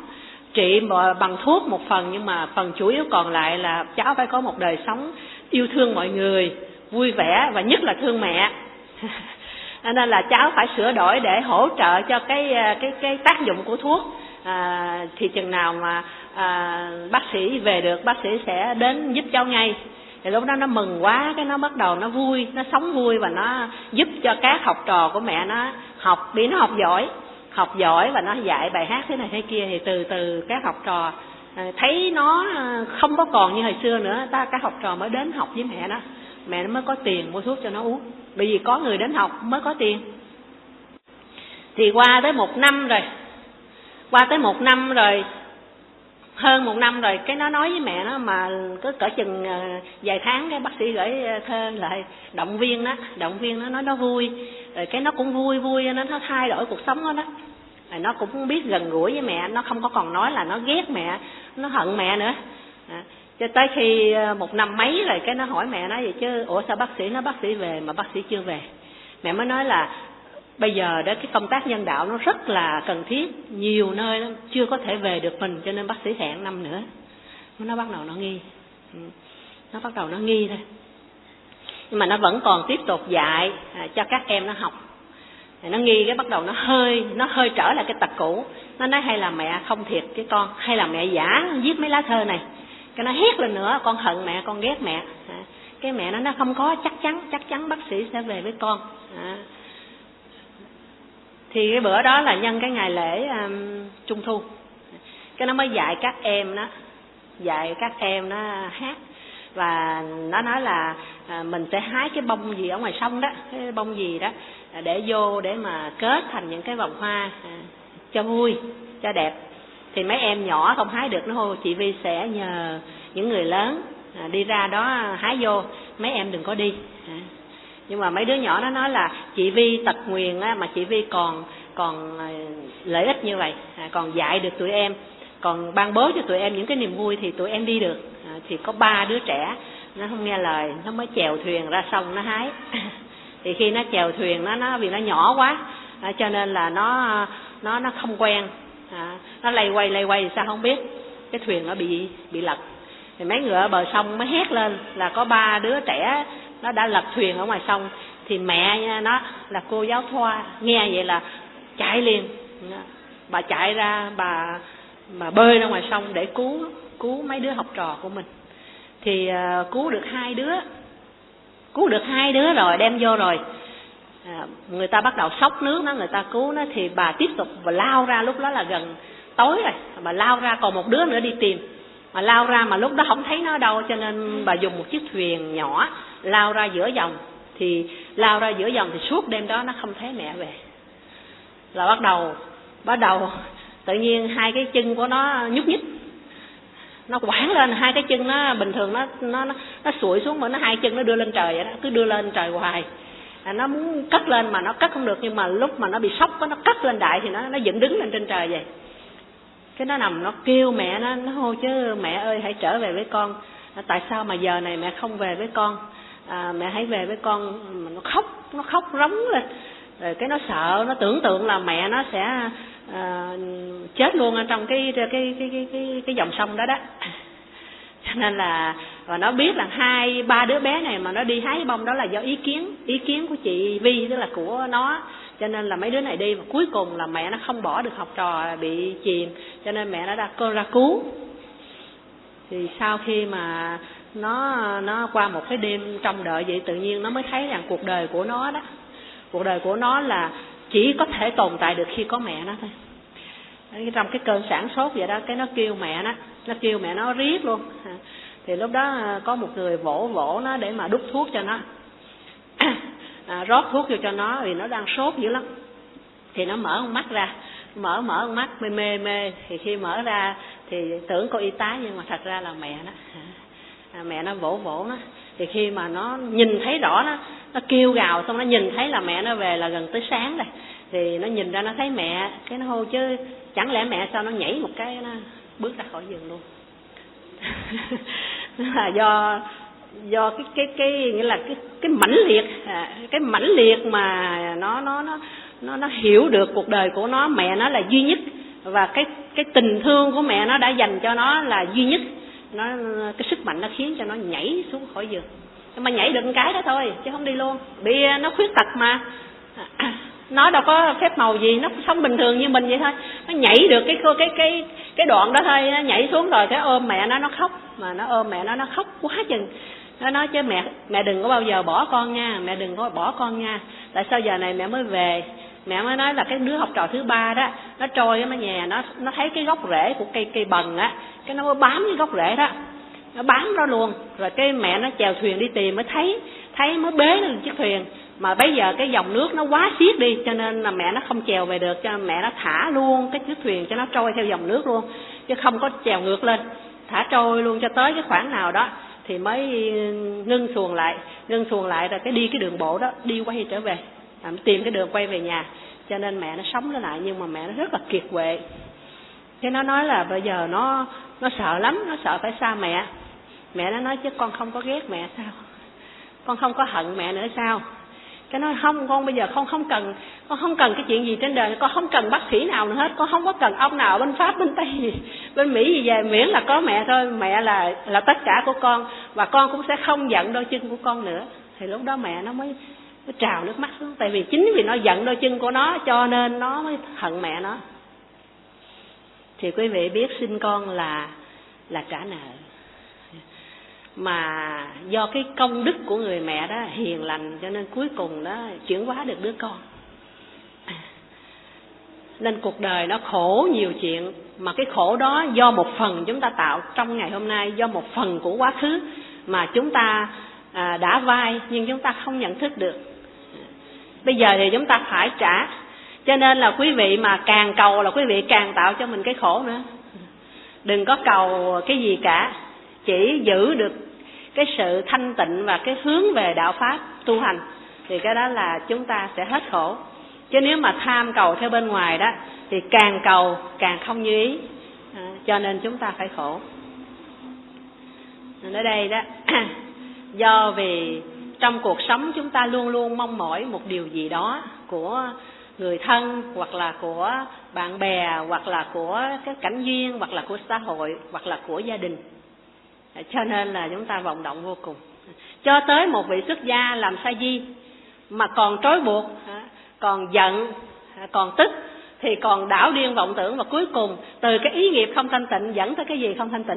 trị bằng thuốc một phần, nhưng mà phần chủ yếu còn lại là cháu phải có một đời sống yêu thương mọi người, vui vẻ và nhất là thương mẹ. Nên là cháu phải sửa đổi để hỗ trợ cho cái cái cái tác dụng của thuốc. À, thì chừng nào mà à, bác sĩ về được, bác sĩ sẽ đến giúp cháu ngay. Thì lúc đó nó mừng quá, cái nó bắt đầu nó vui, nó sống vui và nó giúp cho các học trò của mẹ nó học, vì nó học giỏi, học giỏi và nó dạy bài hát thế này thế kia. Thì từ từ các học trò à, thấy nó không có còn như hồi xưa nữa, ta các học trò mới đến học với mẹ nó, mẹ nó mới có tiền mua thuốc cho nó uống, bởi vì có người đến học mới có tiền. Thì qua tới một năm rồi, qua tới một năm rồi, hơn một năm rồi, cái nó nói với mẹ nó, mà cứ cỡ chừng vài tháng cái bác sĩ gửi thơ lại động viên nó, động viên nó, nói nó vui, rồi cái nó cũng vui vui nó nó thay đổi cuộc sống đó đó. Rồi nó cũng biết gần gũi với mẹ, nó không có còn nói là nó ghét mẹ, nó hận mẹ nữa. À, cho tới khi một năm mấy rồi cái nó hỏi mẹ nó vậy chứ, ủa sao bác sĩ nói bác sĩ về mà bác sĩ chưa về? Mẹ mới nói là bây giờ đó cái công tác nhân đạo nó rất là cần thiết, nhiều nơi nó chưa có thể về được mình, cho nên bác sĩ hẹn năm nữa. Nó bắt đầu nó nghi, nó bắt đầu nó nghi thôi, nhưng mà nó vẫn còn tiếp tục dạy à, cho các em nó học. Nó nghi cái bắt đầu nó hơi nó hơi trở lại cái tật cũ. Nó nói hay là mẹ không thiệt cái con, hay là mẹ giả viết mấy lá thơ này. Cái nó hét lên nữa, con hận mẹ, con ghét mẹ. À, cái mẹ nó nó không có, chắc chắn chắc chắn bác sĩ sẽ về với con. À, thì cái bữa đó là nhân cái ngày lễ um, Trung Thu, cái nó mới dạy các em nó, dạy các em nó hát. Và nó nói là à, mình sẽ hái cái bông gì ở ngoài sông đó, cái bông gì đó à, để vô để mà kết thành những cái vòng hoa à, cho vui, cho đẹp. Thì mấy em nhỏ không hái được, nó hô chị Vi sẽ nhờ những người lớn à, đi ra đó hái vô, mấy em đừng có đi. À, nhưng mà mấy đứa nhỏ nó nói là chị Vi tật nguyền á, mà chị Vi còn còn lợi ích như vậy, à, còn dạy được tụi em, còn ban bố cho tụi em những cái niềm vui thì tụi em đi được. À, thì có ba đứa trẻ nó không nghe lời, nó mới chèo thuyền ra sông nó hái. Thì khi nó chèo thuyền nó nó vì nó nhỏ quá à, cho nên là nó nó nó không quen, à, nó lay quay lay quay sao không biết, cái thuyền nó bị bị lật. Thì mấy người ở bờ sông mới hét lên là có ba đứa trẻ nó đã lật thuyền ở ngoài sông. Thì mẹ nó là cô giáo Thoa nghe vậy là chạy liền, bà chạy ra bà mà bơi ra ngoài sông để cứu cứu mấy đứa học trò của mình. Thì uh, cứu được hai đứa, cứu được hai đứa rồi đem vô rồi, à, người ta bắt đầu xóc nước nó, người ta cứu nó. Thì bà tiếp tục và lao ra, lúc đó là gần tối rồi, bà lao ra còn một đứa nữa đi tìm, mà lao ra mà lúc đó không thấy nó đâu, cho nên bà dùng một chiếc thuyền nhỏ lao ra giữa dòng. Thì lao ra giữa dòng thì suốt đêm đó nó không thấy mẹ về. Là bắt đầu bắt đầu tự nhiên hai cái chân của nó nhúc nhích, nó quảng lên, hai cái chân nó bình thường nó nó nó, nó sụi xuống, mà nó hai chân nó đưa lên trời vậy đó, cứ đưa lên trời hoài. À, nó muốn cất lên mà nó cất không được, nhưng mà lúc mà nó bị sốc nó cất lên đại thì nó nó dựng đứng lên trên trời vậy. Cái nó nằm nó kêu mẹ nó, nó hô chứ mẹ ơi hãy trở về với con, à, tại sao mà giờ này mẹ không về với con, à, mẹ hãy về với con. Nó khóc, nó khóc rống lên. Rồi cái nó sợ, nó tưởng tượng là mẹ nó sẽ à, chết luôn ở trong cái cái cái cái cái cái dòng sông đó đó. Cho nên là và nó biết là hai ba đứa bé này mà nó đi hái bông đó là do ý kiến ý kiến của chị Vi, tức là của nó. Cho nên là mấy đứa này đi, và cuối cùng là mẹ nó không bỏ được học trò bị chìm, cho nên mẹ nó đã cô ra cứu. Thì sau khi mà nó nó qua một cái đêm trông đợi vậy, tự nhiên nó mới thấy rằng cuộc đời của nó đó, cuộc đời của nó là chỉ có thể tồn tại được khi có mẹ nó thôi. Trong cái cơn sản sốt vậy đó, cái nó kêu mẹ nó, nó kêu mẹ nó riết luôn. Thì lúc đó có một người vỗ vỗ nó để mà đút thuốc cho nó, à, rót thuốc vô cho nó vì nó đang sốt dữ lắm. Thì nó mở con mắt ra, mở mở con mắt mê mê mê. Thì khi mở ra thì tưởng cô y tá, nhưng mà thật ra là mẹ nó. À, mẹ nó vỗ vỗ nó. Thì khi mà nó nhìn thấy rõ nó, nó kêu gào xong nó nhìn thấy là mẹ nó về là gần tới sáng rồi. Thì nó nhìn ra nó thấy mẹ, cái nó hô chứ chẳng lẽ mẹ sao nó nhảy một cái nó bước ra khỏi giường luôn. Là do do cái cái cái nghĩa là cái cái mãnh liệt, à, cái mãnh liệt mà nó nó nó nó nó hiểu được cuộc đời của nó, mẹ nó là duy nhất, và cái cái tình thương của mẹ nó đã dành cho nó là duy nhất. Nó cái sức mạnh nó khiến cho nó nhảy xuống khỏi giường. Nhưng mà nhảy được một cái đó thôi chứ không đi luôn. Bị nó khuyết tật mà. Nó đâu có phép màu gì, nó sống bình thường như mình vậy thôi. Nó nhảy được cái cái cái cái đoạn đó thôi, nó nhảy xuống rồi cái ôm mẹ nó nó khóc, mà nó ôm mẹ nó nó khóc quá chừng. Nó nói chứ mẹ mẹ đừng có bao giờ bỏ con nha, mẹ đừng có bỏ con nha. Tại sao giờ này mẹ mới về? Mẹ mới nói là cái đứa học trò thứ ba đó, nó trôi ở nhà, nó nó thấy cái gốc rễ của cây cây bần á, cái nó mới bám cái gốc rễ đó, nó bám đó luôn. Rồi cái mẹ nó chèo thuyền đi tìm mới thấy, thấy mới bế lên chiếc thuyền. Mà bây giờ cái dòng nước nó quá xiết đi, cho nên là mẹ nó không chèo về được, cho nên mẹ nó thả luôn cái chiếc thuyền cho nó trôi theo dòng nước luôn, chứ không có chèo ngược lên, thả trôi luôn cho tới cái khoảng nào đó thì mới ngưng xuồng lại, ngưng xuồng lại rồi cái đi cái đường bộ đó, đi quay trở về, à, tìm cái đường quay về nhà. Cho nên mẹ nó sống lại, nhưng mà mẹ nó rất là kiệt quệ. Thế nó nói là bây giờ nó nó sợ lắm, nó sợ phải xa mẹ. Mẹ nó nói chứ con không có ghét mẹ sao? Con không có hận mẹ nữa sao? Cái nói không, con bây giờ con không cần, con không cần cái chuyện gì trên đời, con không cần bác sĩ nào nữa hết, con không có cần ông nào bên Pháp, bên Tây gì, bên Mỹ gì về, miễn là có mẹ thôi, mẹ là là tất cả của con, và con cũng sẽ không giận đôi chân của con nữa. Thì lúc đó mẹ nó mới, mới trào nước mắt xuống, tại vì chính vì nó giận đôi chân của nó cho nên nó mới hận mẹ nó. Thì quý vị biết sinh con là là trả nợ, mà do cái công đức của người mẹ đó hiền lành, cho nên cuối cùng đó chuyển hóa được đứa con. Nên cuộc đời nó khổ nhiều chuyện, mà cái khổ đó do một phần chúng ta tạo trong ngày hôm nay, do một phần của quá khứ mà chúng ta à, đã vay nhưng chúng ta không nhận thức được. Bây giờ thì chúng ta phải trả. Cho nên là quý vị mà càng cầu là quý vị càng tạo cho mình cái khổ nữa. Đừng có cầu cái gì cả, chỉ giữ được cái sự thanh tịnh và cái hướng về đạo pháp tu hành thì cái đó là chúng ta sẽ hết khổ. Chứ nếu mà tham cầu theo bên ngoài đó thì càng cầu càng không như ý, à, cho nên chúng ta phải khổ. Ở đây đó do vì trong cuộc sống chúng ta luôn luôn mong mỏi một điều gì đó của người thân, hoặc là của bạn bè, hoặc là của cái cảnh duyên, hoặc là của xã hội, hoặc là của gia đình. Cho nên là chúng ta vọng động vô cùng. Cho tới một vị xuất gia làm sa di mà còn trói buộc, còn giận, còn tức, thì còn đảo điên vọng tưởng, và cuối cùng từ cái ý nghiệp không thanh tịnh dẫn tới cái gì không thanh tịnh?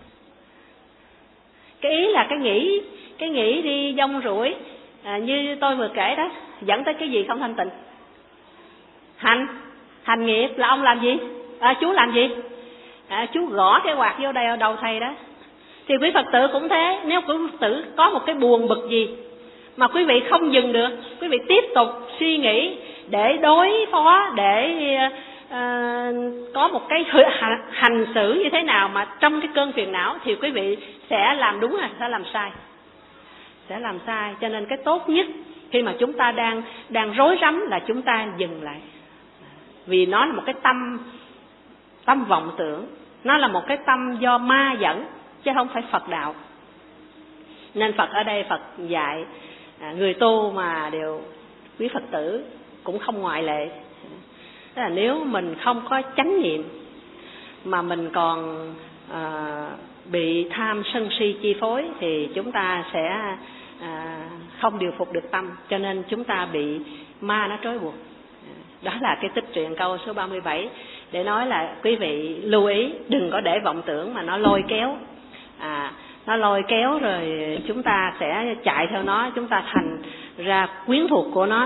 Cái ý là cái nghĩ, cái nghĩ đi dông rủi, à, như tôi vừa kể đó, dẫn tới cái gì không thanh tịnh? Hành, hành nghiệp là ông làm gì? À, chú làm gì? À, chú gõ cái quạt vô đây đầu thầy đó. Thì quý Phật tử cũng thế, nếu quý Phật tử có một cái buồn bực gì mà quý vị không dừng được, quý vị tiếp tục suy nghĩ để đối phó, để uh, có một cái hành xử như thế nào mà trong cái cơn phiền não, thì quý vị sẽ làm đúng hay sẽ làm sai? Sẽ làm sai. Cho nên cái tốt nhất khi mà chúng ta đang đang rối rắm là chúng ta dừng lại, vì nó là một cái tâm tâm vọng tưởng, nó là một cái tâm do ma dẫn, chứ không phải Phật đạo. Nên Phật ở đây Phật dạy à, người tu mà đều, quý Phật tử cũng không ngoại lệ. Tức là nếu mình không có chánh niệm mà mình còn à, bị tham sân si chi phối thì chúng ta sẽ à, không điều phục được tâm, cho nên chúng ta bị ma nó trói buộc. Đó là cái tích truyện câu số ba mươi bảy để nói là quý vị lưu ý đừng có để vọng tưởng mà nó lôi kéo, à, nó lôi kéo rồi chúng ta sẽ chạy theo nó, chúng ta thành ra quyến thuộc của nó.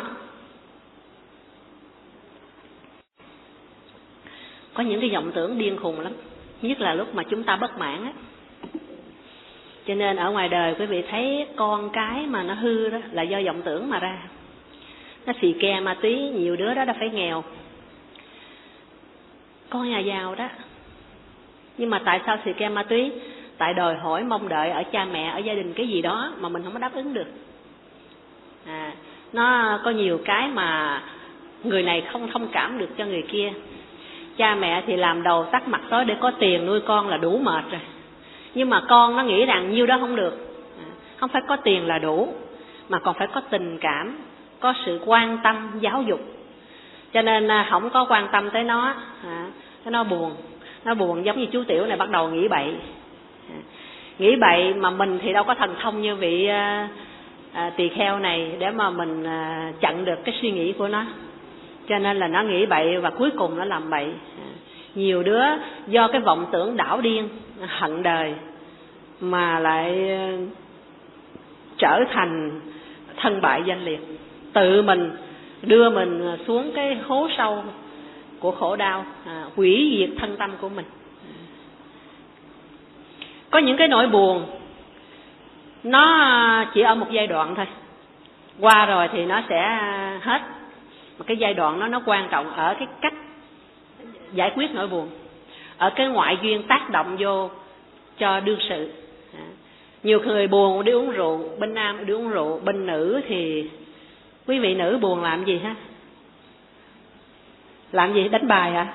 Có những cái vọng tưởng điên khùng lắm, nhất là lúc mà chúng ta bất mãn á. Cho nên ở ngoài đời quý vị thấy con cái mà nó hư đó là do vọng tưởng mà ra. Nó xì ke ma túy, nhiều đứa đó đã phải nghèo, con nhà giàu đó, nhưng mà tại sao xì ke ma túy? Tại đòi hỏi mong đợi ở cha mẹ, ở gia đình cái gì đó mà mình không có đáp ứng được. À, nó có nhiều cái mà người này không thông cảm được cho người kia. Cha mẹ thì làm đầu tắt mặt tối để có tiền nuôi con là đủ mệt rồi, nhưng mà con nó nghĩ rằng nhiêu đó không được. À, không phải có tiền là đủ, mà còn phải có tình cảm, có sự quan tâm, giáo dục. Cho nên không có quan tâm tới nó, à, nó buồn, nó buồn giống như chú Tiểu này bắt đầu nghĩ bậy. Nghĩ bậy mà mình thì đâu có thần thông như vị à, à, tỳ kheo này để mà mình à, chặn được cái suy nghĩ của nó. Cho nên là nó nghĩ bậy và cuối cùng nó làm bậy. Nhiều đứa do cái vọng tưởng đảo điên, hận đời mà lại trở thành thân bại danh liệt, tự mình đưa mình xuống cái hố sâu của khổ đau, à, hủy diệt thân tâm của mình. Có những cái nỗi buồn nó chỉ ở một giai đoạn thôi, qua rồi thì nó sẽ hết. Mà cái giai đoạn đó nó quan trọng ở cái cách giải quyết nỗi buồn, ở cái ngoại duyên tác động vô cho đương sự. Nhiều người buồn đi uống rượu, bên nam đi uống rượu, bên nữ thì quý vị nữ buồn làm gì ha? Làm gì? Đánh bài à?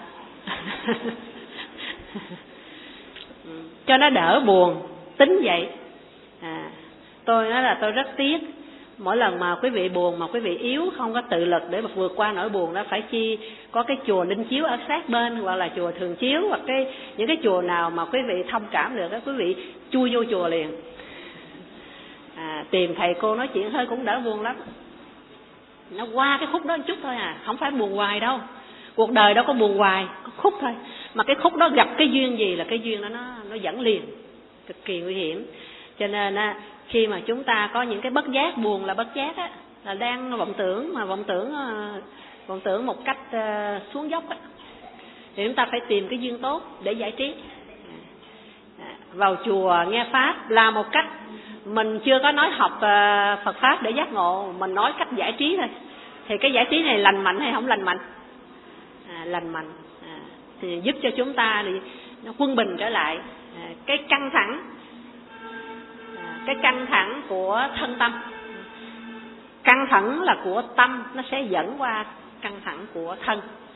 Cho nó đỡ buồn, tính vậy. À, tôi nói là tôi rất tiếc mỗi lần mà quý vị buồn mà quý vị yếu, không có tự lực để mà vượt qua nỗi buồn đó, phải chi có cái chùa Linh Chiếu ở sát bên, hoặc là chùa Thường Chiếu, hoặc cái những cái chùa nào mà quý vị thông cảm được đó, quý vị chui vô chùa liền. À, tìm thầy cô nói chuyện hơi cũng đỡ buồn lắm. Nó qua cái khúc đó một chút thôi à, không phải buồn hoài đâu. Cuộc đời đâu có buồn hoài, có khúc thôi. Mà cái khúc đó gặp cái duyên gì là cái duyên đó nó nó dẫn liền, cực kỳ nguy hiểm. Cho nên á, khi mà chúng ta có những cái bất giác, buồn là bất giác á, là đang vọng tưởng, mà vọng tưởng vọng tưởng một cách uh, xuống dốc á, thì chúng ta phải tìm cái duyên tốt để giải trí. À, vào chùa nghe pháp là một cách. Mình chưa có nói học uh, Phật pháp để giác ngộ, mình nói cách giải trí thôi. Thì cái giải trí này lành mạnh hay không lành mạnh? À, lành mạnh. À, thì giúp cho chúng ta thì nó quân bình trở lại. À, cái căng thẳng, à, cái căng thẳng của thân tâm. Căng thẳng là của tâm, nó sẽ dẫn qua căng thẳng của thân.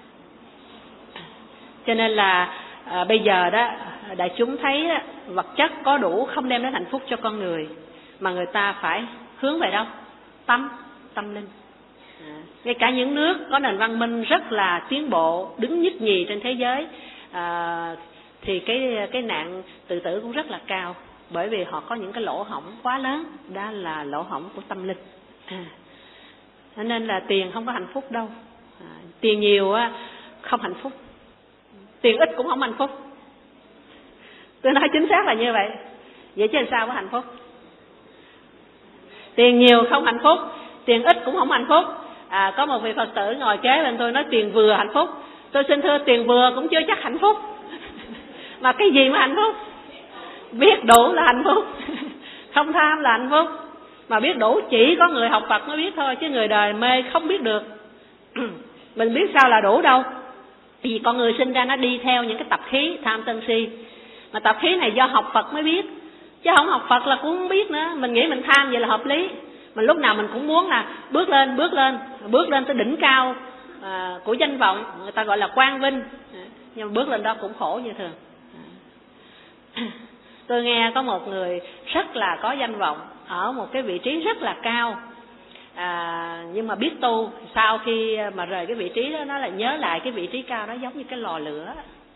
Cho nên là à, bây giờ đó đại chúng thấy vật chất có đủ không đem đến hạnh phúc cho con người, mà người ta phải hướng về đâu? Tâm, tâm linh. À, ngay cả những nước có nền văn minh rất là tiến bộ, đứng nhất nhì trên thế giới, à, thì cái cái nạn tự tử cũng rất là cao, bởi vì họ có những cái lỗ hổng quá lớn, đó là lỗ hổng của tâm linh. À, cho nên là tiền không có hạnh phúc đâu. À, tiền nhiều á không hạnh phúc, tiền ít cũng không hạnh phúc. Tôi nói chính xác là như vậy. Vậy chứ sao có hạnh phúc? Tiền nhiều không hạnh phúc, tiền ít cũng không hạnh phúc. À, có một vị Phật tử ngồi kế bên tôi nói tiền vừa hạnh phúc. Tôi xin thưa, tiền vừa cũng chưa chắc hạnh phúc. Mà cái gì mà hạnh phúc? Biết đủ là hạnh phúc. Không tham là hạnh phúc. Mà biết đủ chỉ có người học Phật mới biết thôi, chứ người đời mê không biết được. Mình biết sao là đủ đâu. Vì con người sinh ra nó đi theo những cái tập khí tham sân si. Mà tập khí này do học Phật mới biết, chứ không học Phật là cũng không biết nữa. Mình nghĩ mình tham vậy là hợp lý. Mình lúc nào mình cũng muốn là bước lên, bước lên, bước lên tới đỉnh cao à, của danh vọng, người ta gọi là quang vinh. Nhưng mà bước lên đó cũng khổ như thường. Tôi nghe có một người rất là có danh vọng ở một cái vị trí rất là cao, à, nhưng mà biết tu, sau khi mà rời cái vị trí đó, nó lại nhớ lại cái vị trí cao đó giống như cái lò lửa.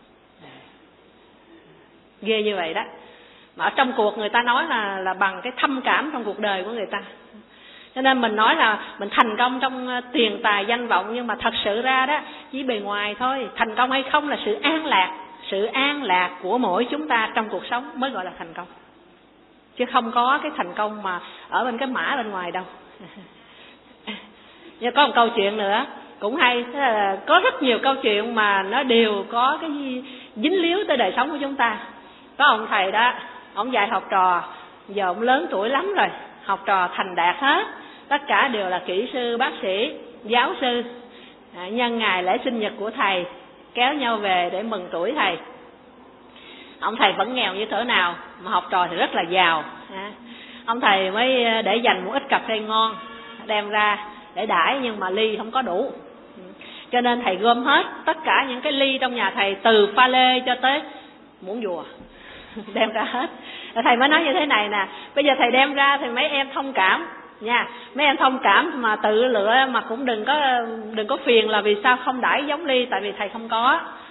Ghê như vậy đó. Mà ở trong cuộc người ta nói là là bằng cái thâm cảm trong cuộc đời của người ta. Cho nên mình nói là mình thành công trong tiền tài danh vọng, nhưng mà thật sự ra đó chỉ bề ngoài thôi. Thành công hay không là sự an lạc, sự an lạc của mỗi chúng ta trong cuộc sống mới gọi là thành công, chứ không có cái thành công mà ở bên cái mã bên ngoài đâu. Nhưng có một câu chuyện nữa cũng hay, là có rất nhiều câu chuyện mà nó đều có cái gì dính líu tới đời sống của chúng ta. Có ông thầy đó, ông dạy học trò, giờ ông lớn tuổi lắm rồi, học trò thành đạt hết, tất cả đều là kỹ sư, bác sĩ, giáo sư. À, nhân ngày lễ sinh nhật của thầy kéo nhau về để mừng tuổi thầy. Ông thầy vẫn nghèo như thế nào mà học trò thì rất là giàu. À, ông thầy mới để dành một ít cà phê ngon đem ra để đãi, nhưng mà ly không có đủ, cho nên thầy gom hết tất cả những cái ly trong nhà thầy, từ pha lê cho tới muỗng dùa, đem ra hết. Thầy mới nói như thế này nè: bây giờ thầy đem ra thì mấy em thông cảm nha, mấy em thông cảm mà tự lựa, mà cũng đừng có đừng có phiền là vì sao không đãi giống ly, tại vì thầy không có.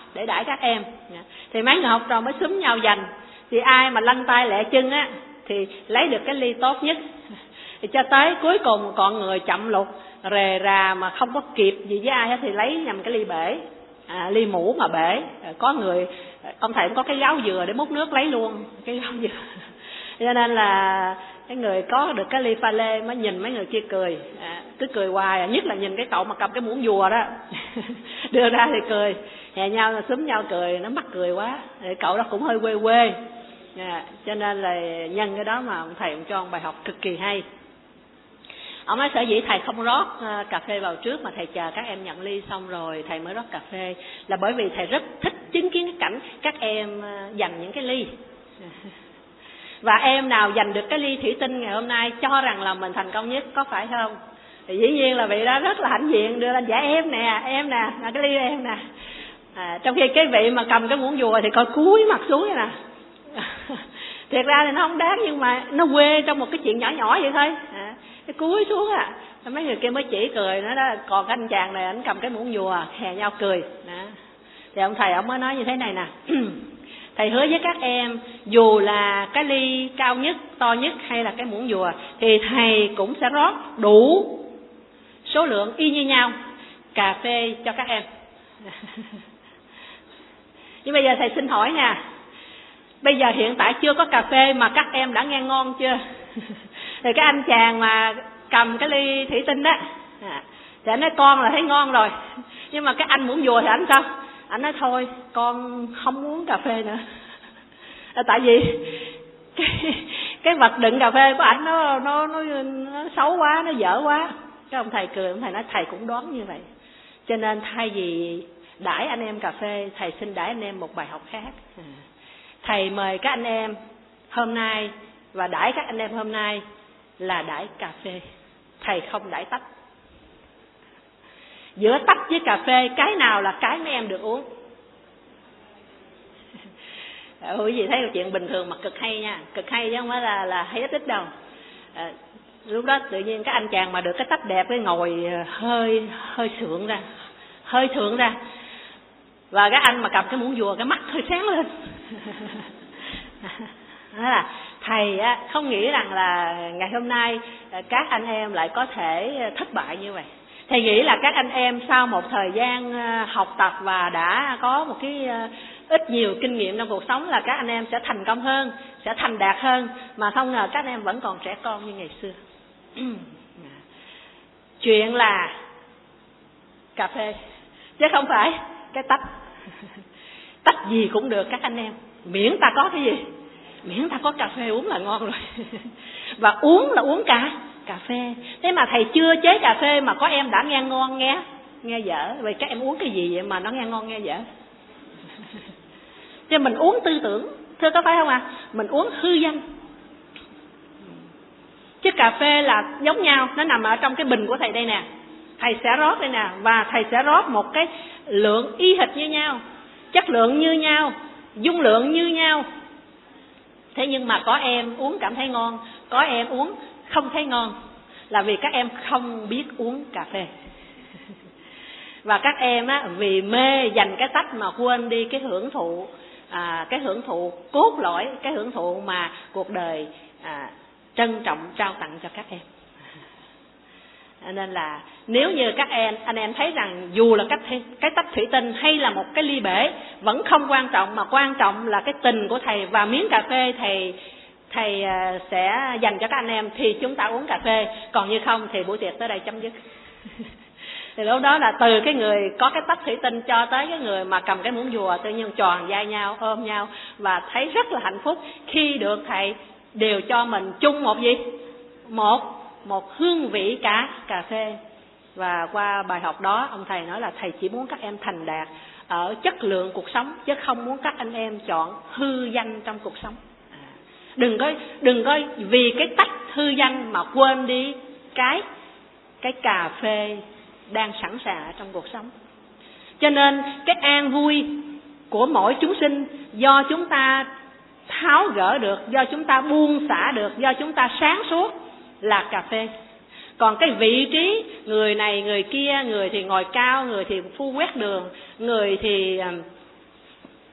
để đãi các em. Thì mấy người học trò mới xúm nhau giành, thì ai mà lăn tay lẹ chân á thì lấy được cái ly tốt nhất. Thì cho tới cuối cùng còn người chậm lục rề rà mà không có kịp gì với ai hết thì lấy nhầm cái ly bể, à, ly mũ mà bể. Có người, ông thầy cũng có cái gáo dừa để múc nước lấy luôn cái gáo dừa. Cho nên là cái người có được cái ly pha lê mới nhìn mấy người kia cười, à, cứ cười hoài, à, nhất là nhìn cái cậu mà cầm cái muỗng rùa đó đưa ra thì cười, hè nhau là xúm nhau cười, nó mắc cười quá. Thì cậu đó cũng hơi quê quê, à, cho nên là nhân cái đó mà ông thầy cũng cho ông bài học cực kỳ hay. Ông nói sở dĩ thầy không rót cà phê vào trước mà thầy chờ các em nhận ly xong rồi thầy mới rót cà phê là bởi vì thầy rất thích chứng kiến cái cảnh các em giành những cái ly. Và em nào giành được cái ly thủy tinh ngày hôm nay cho rằng là mình thành công nhất, có phải không? Thì dĩ nhiên là vị đó rất là hãnh diện đưa lên, dạ em nè, em nè, là cái ly em nè. À, trong khi cái vị mà cầm cái muỗng rùa thì coi cúi mặt xuống vậy nè. Thiệt ra thì nó không đáng, nhưng mà nó quê trong một cái chuyện nhỏ nhỏ vậy thôi. À, cái cúi xuống à, mấy người kia mới chỉ cười nó đó. Còn cái anh chàng này anh cầm cái muỗng rùa hè nhau cười đó. Thì ông thầy ông mới nói như thế này nè. Thầy hứa với các em dù là cái ly cao nhất, to nhất hay là cái muỗng rùa thì thầy cũng sẽ rót đủ số lượng y như nhau cà phê cho các em. Nhưng bây giờ thầy xin hỏi nè, bây giờ hiện tại chưa có cà phê mà các em đã nghe ngon chưa? Thì cái anh chàng mà cầm cái ly thủy tinh đó, à, thì anh nói con là thấy ngon rồi. Nhưng mà cái anh muỗng rùa thì anh sao? Anh nói thôi con không uống cà phê nữa. À, tại vì cái, cái vật đựng cà phê của ảnh nó, nó, nó, nó xấu quá, nó dở quá. Cái ông thầy cười, ông thầy nói thầy cũng đoán như vậy. Cho nên thay vì đãi anh em cà phê, thầy xin đãi anh em một bài học khác. À, thầy mời các anh em hôm nay và đãi các anh em hôm nay là đãi cà phê. Thầy không đãi tách. Giữa tách với cà phê cái nào là cái mấy em được uống? Quý vị thấy chuyện bình thường mà cực hay nha, cực hay chứ không phải là là hay ít ít đâu. À, lúc đó tự nhiên cái anh chàng mà được cái tách đẹp cái ngồi hơi hơi sượng ra, hơi sượng ra, và cái anh mà cầm cái muỗng rùa cái mắt hơi sáng lên. Đó là thầy á, không nghĩ rằng là ngày hôm nay các anh em lại có thể thất bại như vậy. Thầy nghĩ là các anh em sau một thời gian học tập và đã có một cái ít nhiều kinh nghiệm trong cuộc sống là các anh em sẽ thành công hơn, sẽ thành đạt hơn, mà không ngờ các anh em vẫn còn trẻ con như ngày xưa. Chuyện là cà phê chứ không phải cái tách. Tách gì cũng được các anh em, miễn ta có cái gì, miễn ta có cà phê uống là ngon rồi. Và uống là uống cả cà phê. Thế mà thầy chưa chế cà phê mà có em đã nghe ngon nghe nghe dở. Vậy các em uống cái gì vậy mà nó nghe ngon nghe dở? Chứ mình uống tư tưởng, thưa có phải không ạ? À? Mình uống hư danh. Chứ cà phê là giống nhau, nó nằm ở trong cái bình của thầy đây nè. Thầy sẽ rót đây nè, và thầy sẽ rót một cái lượng y hệt như nhau, chất lượng như nhau, dung lượng như nhau. Thế nhưng mà có em uống cảm thấy ngon, có em uống không thấy ngon, là vì các em không biết uống cà phê. Và các em á, vì mê dành cái tách mà quên đi cái hưởng thụ, à, cái hưởng thụ cốt lõi, cái hưởng thụ mà cuộc đời à, trân trọng trao tặng cho các em. Nên là nếu như các em, anh em thấy rằng dù là cái, cái tách thủy tinh hay là một cái ly bể vẫn không quan trọng, mà quan trọng là cái tình của thầy và miếng cà phê thầy thầy sẽ dành cho các anh em, thì chúng ta uống cà phê. Còn như không thì buổi tiệc tới đây chấm dứt. Thì lúc đó là từ cái người có cái tách thủy tinh cho tới cái người mà cầm cái muỗng rùa tự nhiên tròn vai nhau, ôm nhau và thấy rất là hạnh phúc khi được thầy đều cho mình chung một gì? Một một hương vị cả cà phê. Và qua bài học đó ông thầy nói là thầy chỉ muốn các em thành đạt ở chất lượng cuộc sống, chứ không muốn các anh em chọn hư danh trong cuộc sống. À, đừng có đừng có vì cái tách hư danh mà quên đi cái cái cà phê đang sẵn sàng ở trong cuộc sống. Cho nên cái an vui của mỗi chúng sinh do chúng ta tháo gỡ được, do chúng ta buông xả được, do chúng ta sáng suốt là cà phê. Còn cái vị trí người này người kia, người thì ngồi cao, người thì phu quét đường, người thì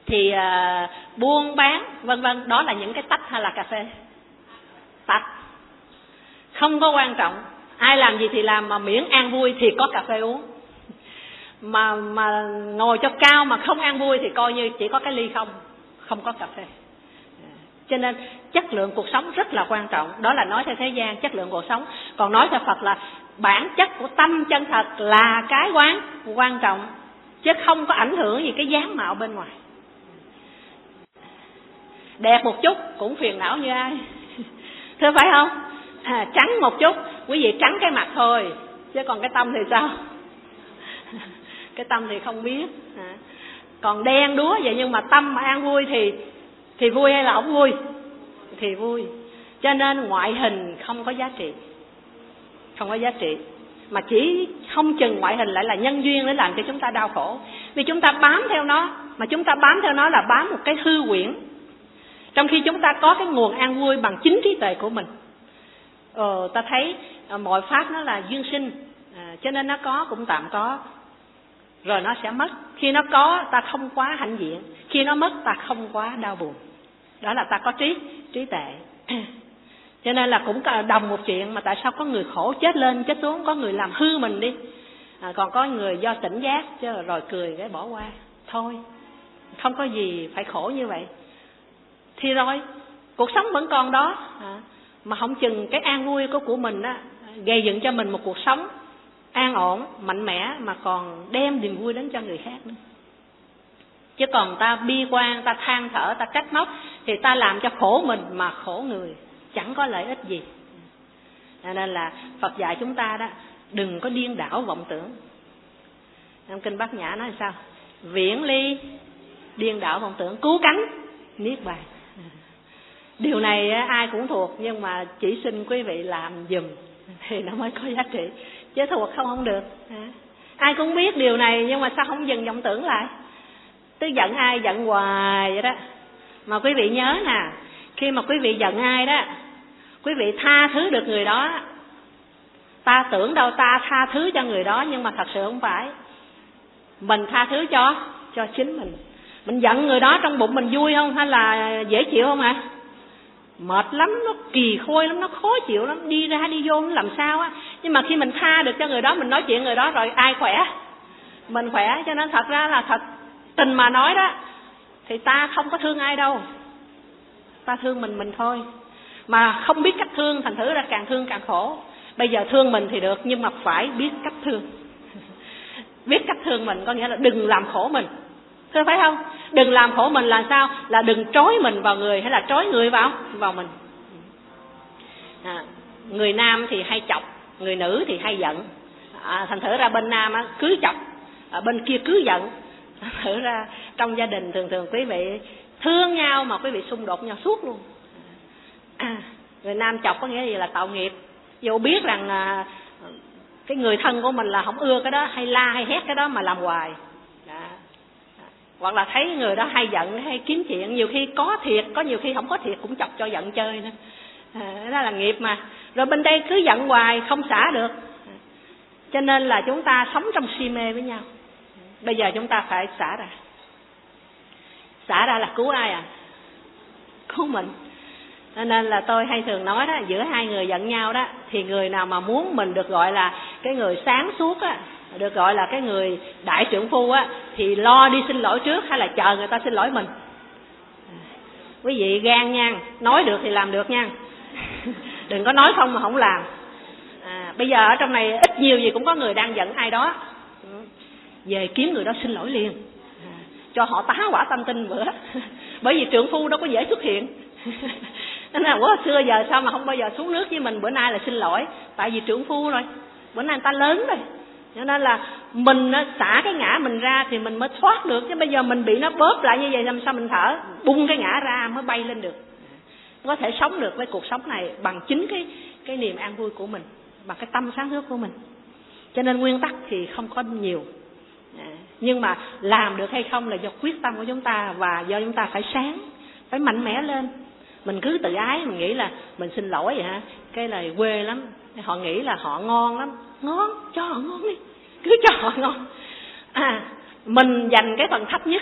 thì uh, buôn bán vân vân, đó là những cái tách hay là cà phê? Tách. Không có quan trọng, ai làm gì thì làm, mà miễn an vui thì có cà phê uống. Mà mà ngồi cho cao mà không an vui thì coi như chỉ có cái ly không, không có cà phê. Cho nên chất lượng cuộc sống rất là quan trọng. Đó là nói theo thế gian chất lượng cuộc sống. Còn nói theo Phật là bản chất của tâm chân thật là cái quán quan trọng, chứ không có ảnh hưởng gì cái dáng mạo bên ngoài. Đẹp một chút cũng phiền não như ai thưa phải không? À, trắng một chút, quý vị trắng cái mặt thôi, chứ còn cái tâm thì sao? Cái tâm thì không biết. À, còn đen đúa vậy nhưng mà tâm mà an vui thì thì vui hay là không vui? Thì vui. Cho nên ngoại hình không có giá trị, không có giá trị. Mà chỉ không chừng ngoại hình lại là nhân duyên để làm cho chúng ta đau khổ. Vì chúng ta bám theo nó, mà chúng ta bám theo nó là bám một cái hư huyễn, trong khi chúng ta có cái nguồn an vui bằng chính trí tuệ của mình. Ờ, ta thấy à, mọi pháp nó là duyên sinh, à, cho nên nó có cũng tạm có, rồi nó sẽ mất. Khi nó có ta không quá hãnh diện, khi nó mất ta không quá đau buồn. Đó là ta có trí trí tuệ. Cho nên là cũng đồng một chuyện, mà tại sao có người khổ chết lên chết xuống, có người làm hư mình đi, à, còn có người do tỉnh giác chứ rồi cười cái bỏ qua thôi, không có gì phải khổ như vậy. Thì rồi cuộc sống vẫn còn đó, à, mà không chừng cái an vui của của mình á, gây dựng cho mình một cuộc sống an ổn mạnh mẽ, mà còn đem niềm vui đến cho người khác nữa. Chứ còn ta bi quan, ta than thở, ta trách móc thì ta làm cho khổ mình mà khổ người, chẳng có lợi ích gì. Cho nên là Phật dạy chúng ta đó, đừng có điên đảo vọng tưởng. Trong kinh Bát Nhã nói sao? Viễn ly điên đảo vọng tưởng, cứu cánh niết bàn. Điều này ai cũng thuộc, nhưng mà chỉ xin quý vị làm giùm thì nó mới có giá trị, chứ thuộc không không được. Ai cũng biết điều này, nhưng mà sao không dừng vọng tưởng lại? Tức giận ai giận hoài vậy đó. Mà quý vị nhớ nè, khi mà quý vị giận ai đó, quý vị tha thứ được người đó, ta tưởng đâu ta tha thứ cho người đó, nhưng mà thật sự không phải. Mình tha thứ cho cho chính mình. Mình giận người đó trong bụng mình vui không, hay là dễ chịu không ạ? À? Mệt lắm, nó kỳ khôi lắm, nó khó chịu lắm, đi ra đi vô nó làm sao á. Nhưng mà khi mình tha được cho người đó, mình nói chuyện người đó rồi ai khỏe? Mình khỏe. Cho nên thật ra là thật tình mà nói đó, thì ta không có thương ai đâu, ta thương mình mình thôi. Mà không biết cách thương, thành thử ra càng thương càng khổ. Bây giờ thương mình thì được, nhưng mà phải biết cách thương. Biết cách thương mình có nghĩa là đừng làm khổ mình, thưa phải không? Đừng làm khổ mình là sao? Là đừng trói mình vào người, hay là trói người vào vào mình. À, người nam thì hay chọc, người nữ thì hay giận. À, thành thử ra bên nam á, cứ chọc, à, bên kia cứ giận. Thành thử ra trong gia đình thường thường quý vị thương nhau mà quý vị xung đột nhau suốt luôn. À, người nam chọc có nghĩa gì? Là tạo nghiệp. Dù biết rằng à, cái người thân của mình là không ưa cái đó, hay la hay hét cái đó mà làm hoài. Đã. Hoặc là thấy người đó hay giận hay kiếm chuyện, nhiều khi có thiệt, có nhiều khi không có thiệt cũng chọc cho giận chơi nữa. À, đó là nghiệp mà. Rồi bên đây cứ giận hoài không xả được. Cho nên là chúng ta sống trong si mê với nhau. Bây giờ chúng ta phải xả ra. Xả ra là cứu ai à? Cứu mình. Cho nên là tôi hay thường nói đó, giữa hai người giận nhau đó, thì người nào mà muốn mình được gọi là cái người sáng suốt á, được gọi là cái người đại trượng phu á, thì lo đi xin lỗi trước, hay là chờ người ta xin lỗi mình? Quý vị gan nha, nói được thì làm được nha. Đừng có nói không mà không làm. À, bây giờ ở trong này ít nhiều gì cũng có người đang giận ai đó, về kiếm người đó xin lỗi liền, à, cho họ tá quả tâm tinh bữa. Bởi vì trượng phu đâu có dễ xuất hiện. Nên là quá xưa giờ sao mà không bao giờ xuống nước với mình, bữa nay là xin lỗi. Tại vì trượng phu rồi, bữa nay người ta lớn rồi. Cho nên là mình xả cái ngã mình ra thì mình mới thoát được. Chứ bây giờ mình bị nó bóp lại như vậy, làm sao mình thở? Bung cái ngã ra mới bay lên được. Có thể sống được với cuộc sống này bằng chính cái, cái niềm an vui của mình, bằng cái tâm sáng suốt của mình. Cho nên nguyên tắc thì không có nhiều, à, nhưng mà làm được hay không là do quyết tâm của chúng ta, và do chúng ta phải sáng, phải mạnh mẽ lên. Mình cứ tự ái, mình nghĩ là mình xin lỗi vậy hả? Cái này quê lắm, họ nghĩ là họ ngon lắm. Ngon, cho họ ngon đi, cứ cho họ ngon. À, mình dành cái phần thấp nhất,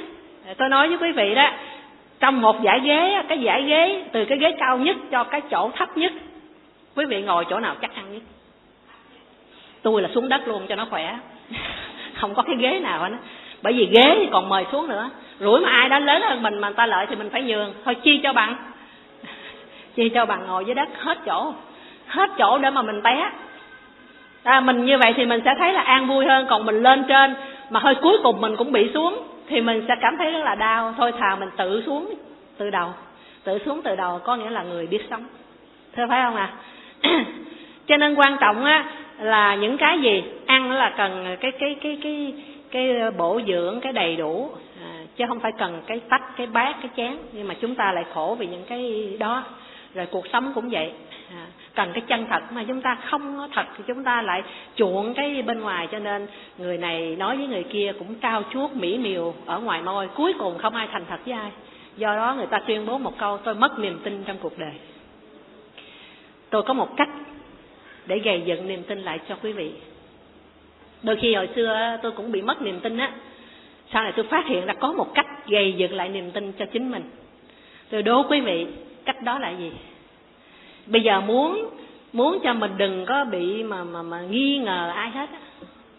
Tôi nói với quý vị đó, trong một dãy ghế, cái dãy ghế từ cái ghế cao nhất cho cái chỗ thấp nhất, quý vị ngồi chỗ nào chắc ăn nhất? Tôi là xuống đất luôn cho nó khỏe. Không có cái ghế nào hết. Bởi vì ghế thì còn mời xuống nữa. Rủi mà ai đó lớn hơn mình mà người ta lợi thì mình phải nhường. Thôi chi cho bằng. Chi cho bằng ngồi dưới đất hết chỗ. Hết chỗ để mà mình té. À, mình như vậy thì mình sẽ thấy là an vui hơn. Còn mình lên trên mà hơi cuối cùng mình cũng bị xuống thì mình sẽ cảm thấy rất là đau. Thôi thà mình tự xuống từ đầu. Tự xuống từ đầu có nghĩa là người biết sống. Thưa phải không ạ? À? Cho nên quan trọng á là những cái gì ăn là cần cái cái cái cái cái bổ dưỡng, cái đầy đủ, à, chứ không phải cần cái tách, cái bát, cái chén. Nhưng mà chúng ta lại khổ vì những cái đó. Rồi cuộc sống cũng vậy, à, cần cái chân thật mà chúng ta không có thật thì chúng ta lại chuộng cái bên ngoài. Cho nên người này nói với người kia cũng trao chuốt mỹ miều ở ngoài môi, cuối cùng không ai thành thật với ai. Do đó người ta tuyên bố một câu: tôi mất niềm tin trong cuộc đời. Tôi có một cách để gây dựng niềm tin lại cho quý vị. Đôi khi hồi xưa tôi cũng bị mất niềm tin á, sau này tôi phát hiện ra có một cách gây dựng lại niềm tin cho chính mình. Tôi đố quý vị cách đó là gì? Bây giờ muốn muốn cho mình đừng có bị mà mà mà nghi ngờ ai hết á,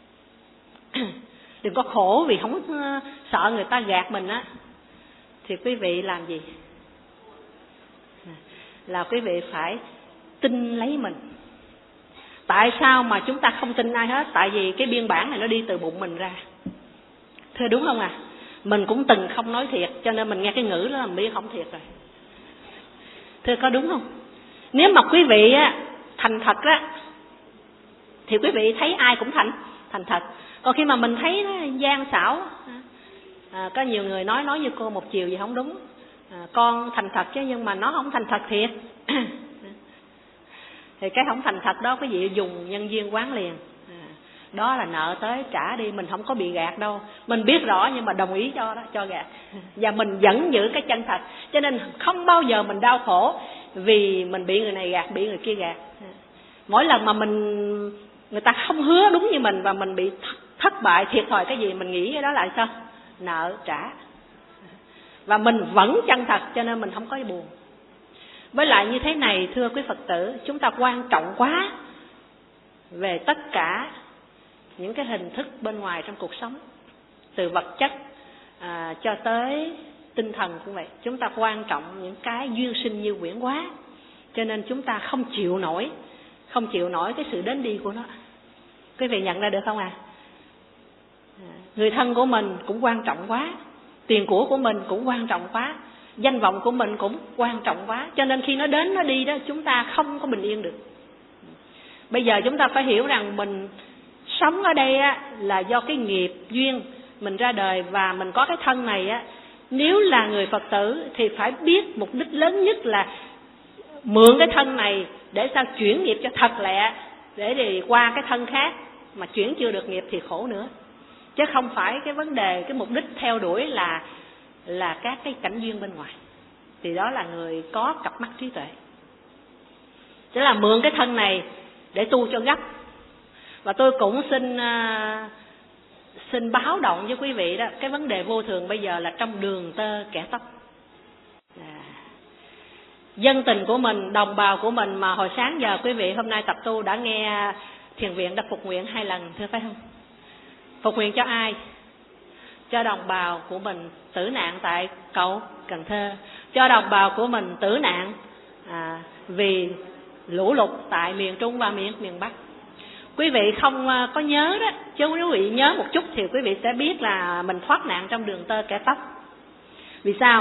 đừng có khổ vì không sợ người ta gạt mình á, thì quý vị làm gì? Là quý vị phải tin lấy mình. Tại sao mà chúng ta không tin ai hết? Tại vì cái biên bản này nó đi từ bụng mình ra. Thưa đúng không à? Mình cũng từng không nói thiệt, cho nên mình nghe cái ngữ đó là mình biết không thiệt rồi. Thưa có đúng không? Nếu mà quý vị á, thành thật á, thì quý vị thấy ai cũng thành thành thật. Còn khi mà mình thấy nó gian xảo, à, có nhiều người nói nói như cô một chiều gì không đúng, à, con thành thật chứ nhưng mà nó không thành thật thiệt. Thì cái không thành thật đó quý vị dùng nhân viên quán liền, à, đó là nợ tới trả đi, mình không có bị gạt đâu. Mình biết rõ nhưng mà đồng ý cho đó, cho gạt. Và mình vẫn giữ cái chân thật. Cho nên không bao giờ mình đau khổ vì mình bị người này gạt, bị người kia gạt. Mỗi lần mà mình người ta không hứa đúng như mình và mình bị thất, thất bại, thiệt thòi cái gì, mình nghĩ cái đó là sao? Nợ trả. Và mình vẫn chân thật cho nên mình không có buồn. Với lại như thế này thưa quý Phật tử, chúng ta quan trọng quá về tất cả những cái hình thức bên ngoài trong cuộc sống, từ vật chất à, cho tới tinh thần cũng vậy. Chúng ta quan trọng những cái duyên sinh như quyển hóa, cho nên chúng ta không chịu nổi, không chịu nổi cái sự đến đi của nó. Quý vị nhận ra được không à? Người thân của mình cũng quan trọng quá, tiền của của mình cũng quan trọng quá, danh vọng của mình cũng quan trọng quá, cho nên khi nó đến nó đi đó chúng ta không có bình yên được. Bây giờ chúng ta phải hiểu rằng mình sống ở đây á, là do cái nghiệp duyên mình ra đời và mình có cái thân này á. Nếu là người Phật tử thì phải biết mục đích lớn nhất là mượn cái thân này để sao chuyển nghiệp cho thật lẹ, để đi qua cái thân khác, mà chuyển chưa được nghiệp thì khổ nữa. Chứ không phải cái vấn đề, cái mục đích theo đuổi là là các cái cảnh duyên bên ngoài. Thì đó là người có cặp mắt trí tuệ. Tức là mượn cái thân này để tu cho gấp. Và tôi cũng xin uh, xin báo động với quý vị đó, cái vấn đề vô thường bây giờ là trong đường tơ kẻ tóc. À, dân tình của mình, đồng bào của mình mà hồi sáng giờ quý vị hôm nay tập tu đã nghe thiền viện đã phục nguyện hai lần, thưa phải không? Phục nguyện cho ai? Cho đồng bào của mình tử nạn tại Cầu Cần Thơ, cho đồng bào của mình tử nạn à, vì lũ lụt tại miền Trung và miền miền Bắc. Quý vị không có nhớ đó, chứ nếu quý vị nhớ một chút thì quý vị sẽ biết là mình thoát nạn trong đường tơ kẻ tóc. Vì sao?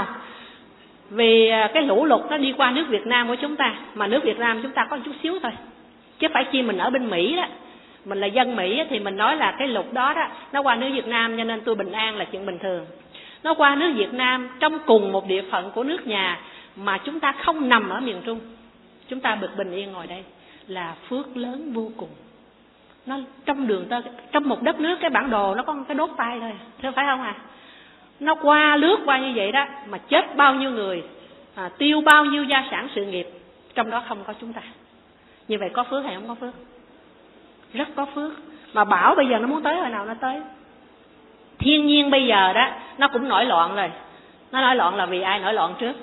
Vì cái lũ lụt nó đi qua nước Việt Nam của chúng ta, mà nước Việt Nam chúng ta có một chút xíu thôi, chứ phải chi mình ở bên Mỹ đó. Mình là dân Mỹ thì mình nói là cái lụt đó đó nó qua nước Việt Nam cho nên tôi bình an là chuyện bình thường. Nó qua nước Việt Nam trong cùng một địa phận của nước nhà mà chúng ta không nằm ở miền Trung, chúng ta được bình yên ngồi đây là phước lớn vô cùng. Nó trong đường tơ, trong một đất nước cái bản đồ nó có một cái đốt tay thôi, thế phải không à? Nó qua lướt qua như vậy đó mà chết bao nhiêu người, à, tiêu bao nhiêu gia sản sự nghiệp, trong đó không có chúng ta. Như vậy có phước hay không có phước? Rất có phước. Mà bão bây giờ nó muốn tới hồi nào nó tới. Thiên nhiên bây giờ đó nó cũng nổi loạn rồi. Nó nổi loạn là vì ai nổi loạn trước?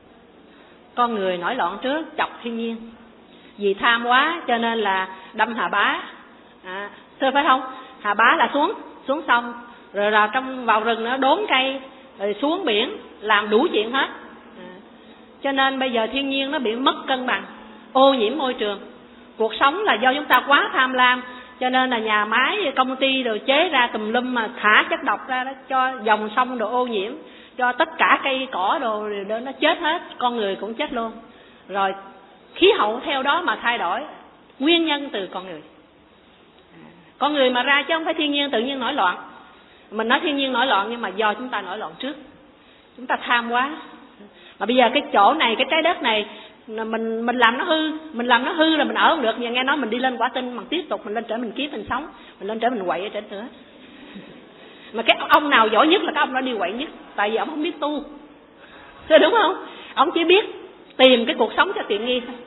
Con người nổi loạn trước, chọc thiên nhiên. Vì tham quá cho nên là đâm Hà Bá. À, thưa phải không? Hà Bá là xuống, xuống sông, rồi vào trong vào rừng nó đốn cây, rồi xuống biển, làm đủ chuyện hết. À, cho nên bây giờ thiên nhiên nó bị mất cân bằng, ô nhiễm môi trường. Cuộc sống là do chúng ta quá tham lam, cho nên là nhà máy, công ty rồi chế ra tùm lum mà thả chất độc ra đó, cho dòng sông đồ ô nhiễm, cho tất cả cây cỏ đồ nó chết hết, con người cũng chết luôn. Rồi khí hậu theo đó mà thay đổi, nguyên nhân từ con người. Con người mà ra chứ không phải thiên nhiên tự nhiên nổi loạn. Mình nói thiên nhiên nổi loạn nhưng mà do chúng ta nổi loạn trước. Chúng ta tham quá. Mà bây giờ cái chỗ này, cái trái đất này, mình mình làm nó hư, mình làm nó hư là mình ở không được. Giờ nghe nói mình đi lên quả tinh, mình tiếp tục mình lên trở mình kiếp mình sống, mình lên trở mình quậy ở trên nữa. Mà cái ông nào giỏi nhất là cái ông đó đi quậy nhất, tại vì ông không biết tu. Thế đúng không? Ông chỉ biết tìm cái cuộc sống cho tiện nghi thôi.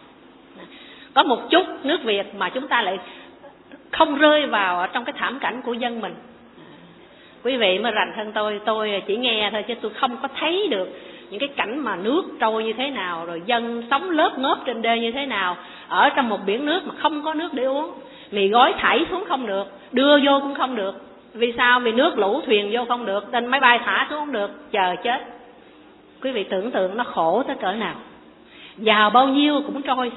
Có một chút nước Việt mà chúng ta lại không rơi vào trong cái thảm cảnh của dân mình. Quý vị mới rành hơn tôi, tôi chỉ nghe thôi chứ tôi không có thấy được những cái cảnh mà nước trôi như thế nào, rồi dân sống lớp ngớp trên đê như thế nào, ở trong một biển nước mà không có nước để uống, mì gói thảy xuống không được, đưa vô cũng không được. Vì sao? Vì nước lũ thuyền vô không được, nên máy bay thả xuống không được, chờ chết. Quý vị tưởng tượng nó khổ tới cỡ nào, giàu bao nhiêu cũng trôi.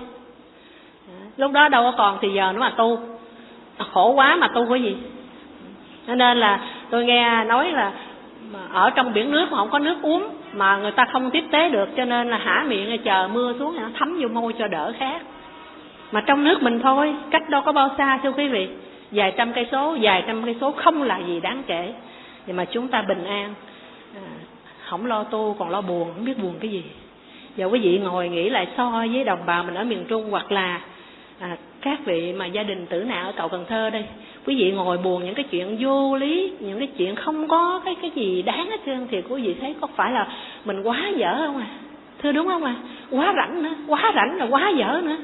Lúc đó đâu có còn thì giờ nữa mà tu, khổ quá mà tu cái gì. Cho nên là tôi nghe nói là ở trong biển nước mà không có nước uống, mà người ta không tiếp tế được, cho nên là hả miệng chờ mưa xuống nó thấm vô môi cho đỡ khát. Mà trong nước mình thôi, cách đâu có bao xa thưa quý vị, vài trăm cây số, vài trăm cây số không là gì đáng kể. Nhưng mà chúng ta bình an, à, không lo tu còn lo buồn, không biết buồn cái gì. Giờ quý vị ngồi nghĩ lại so với đồng bào mình ở miền Trung, hoặc là à, các vị mà gia đình tử nạn ở Cầu Cần Thơ đây, quý vị ngồi buồn những cái chuyện vô lý, những cái chuyện không có cái cái gì đáng hết trơn, thì quý vị thấy có phải là mình quá dở không à? Thưa đúng không à? Quá rảnh nữa, quá rảnh là quá dở nữa.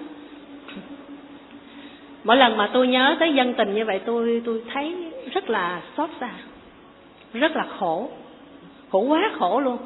Mỗi lần mà tôi nhớ tới dân tình như vậy, tôi tôi thấy rất là xót xa, rất là khổ, khổ quá khổ luôn.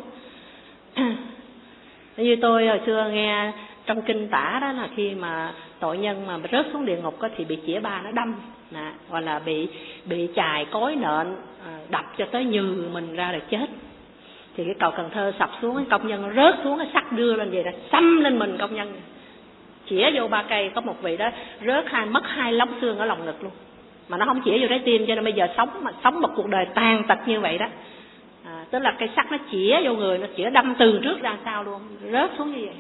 Như tôi hồi xưa nghe trong kinh tả đó là khi mà tội nhân mà rớt xuống địa ngục thì bị chĩa ba nó đâm, nè, hoặc là bị bị chài cối nện đập cho tới nhừ mình ra rồi chết. Thì cái cầu Cần Thơ sập xuống, công nhân nó rớt xuống, cái sắt đưa lên vậy đó, xăm lên mình công nhân, chĩa vô ba cây. Có một vị đó rớt hai mất hai lóng xương ở lòng ngực luôn, mà nó không chĩa vô trái tim, cho nên bây giờ sống mà sống một cuộc đời tàn tật như vậy đó. À, tức là cây sắt nó chĩa vô người, nó chĩa đâm từ trước ra sau luôn, rớt xuống như vậy.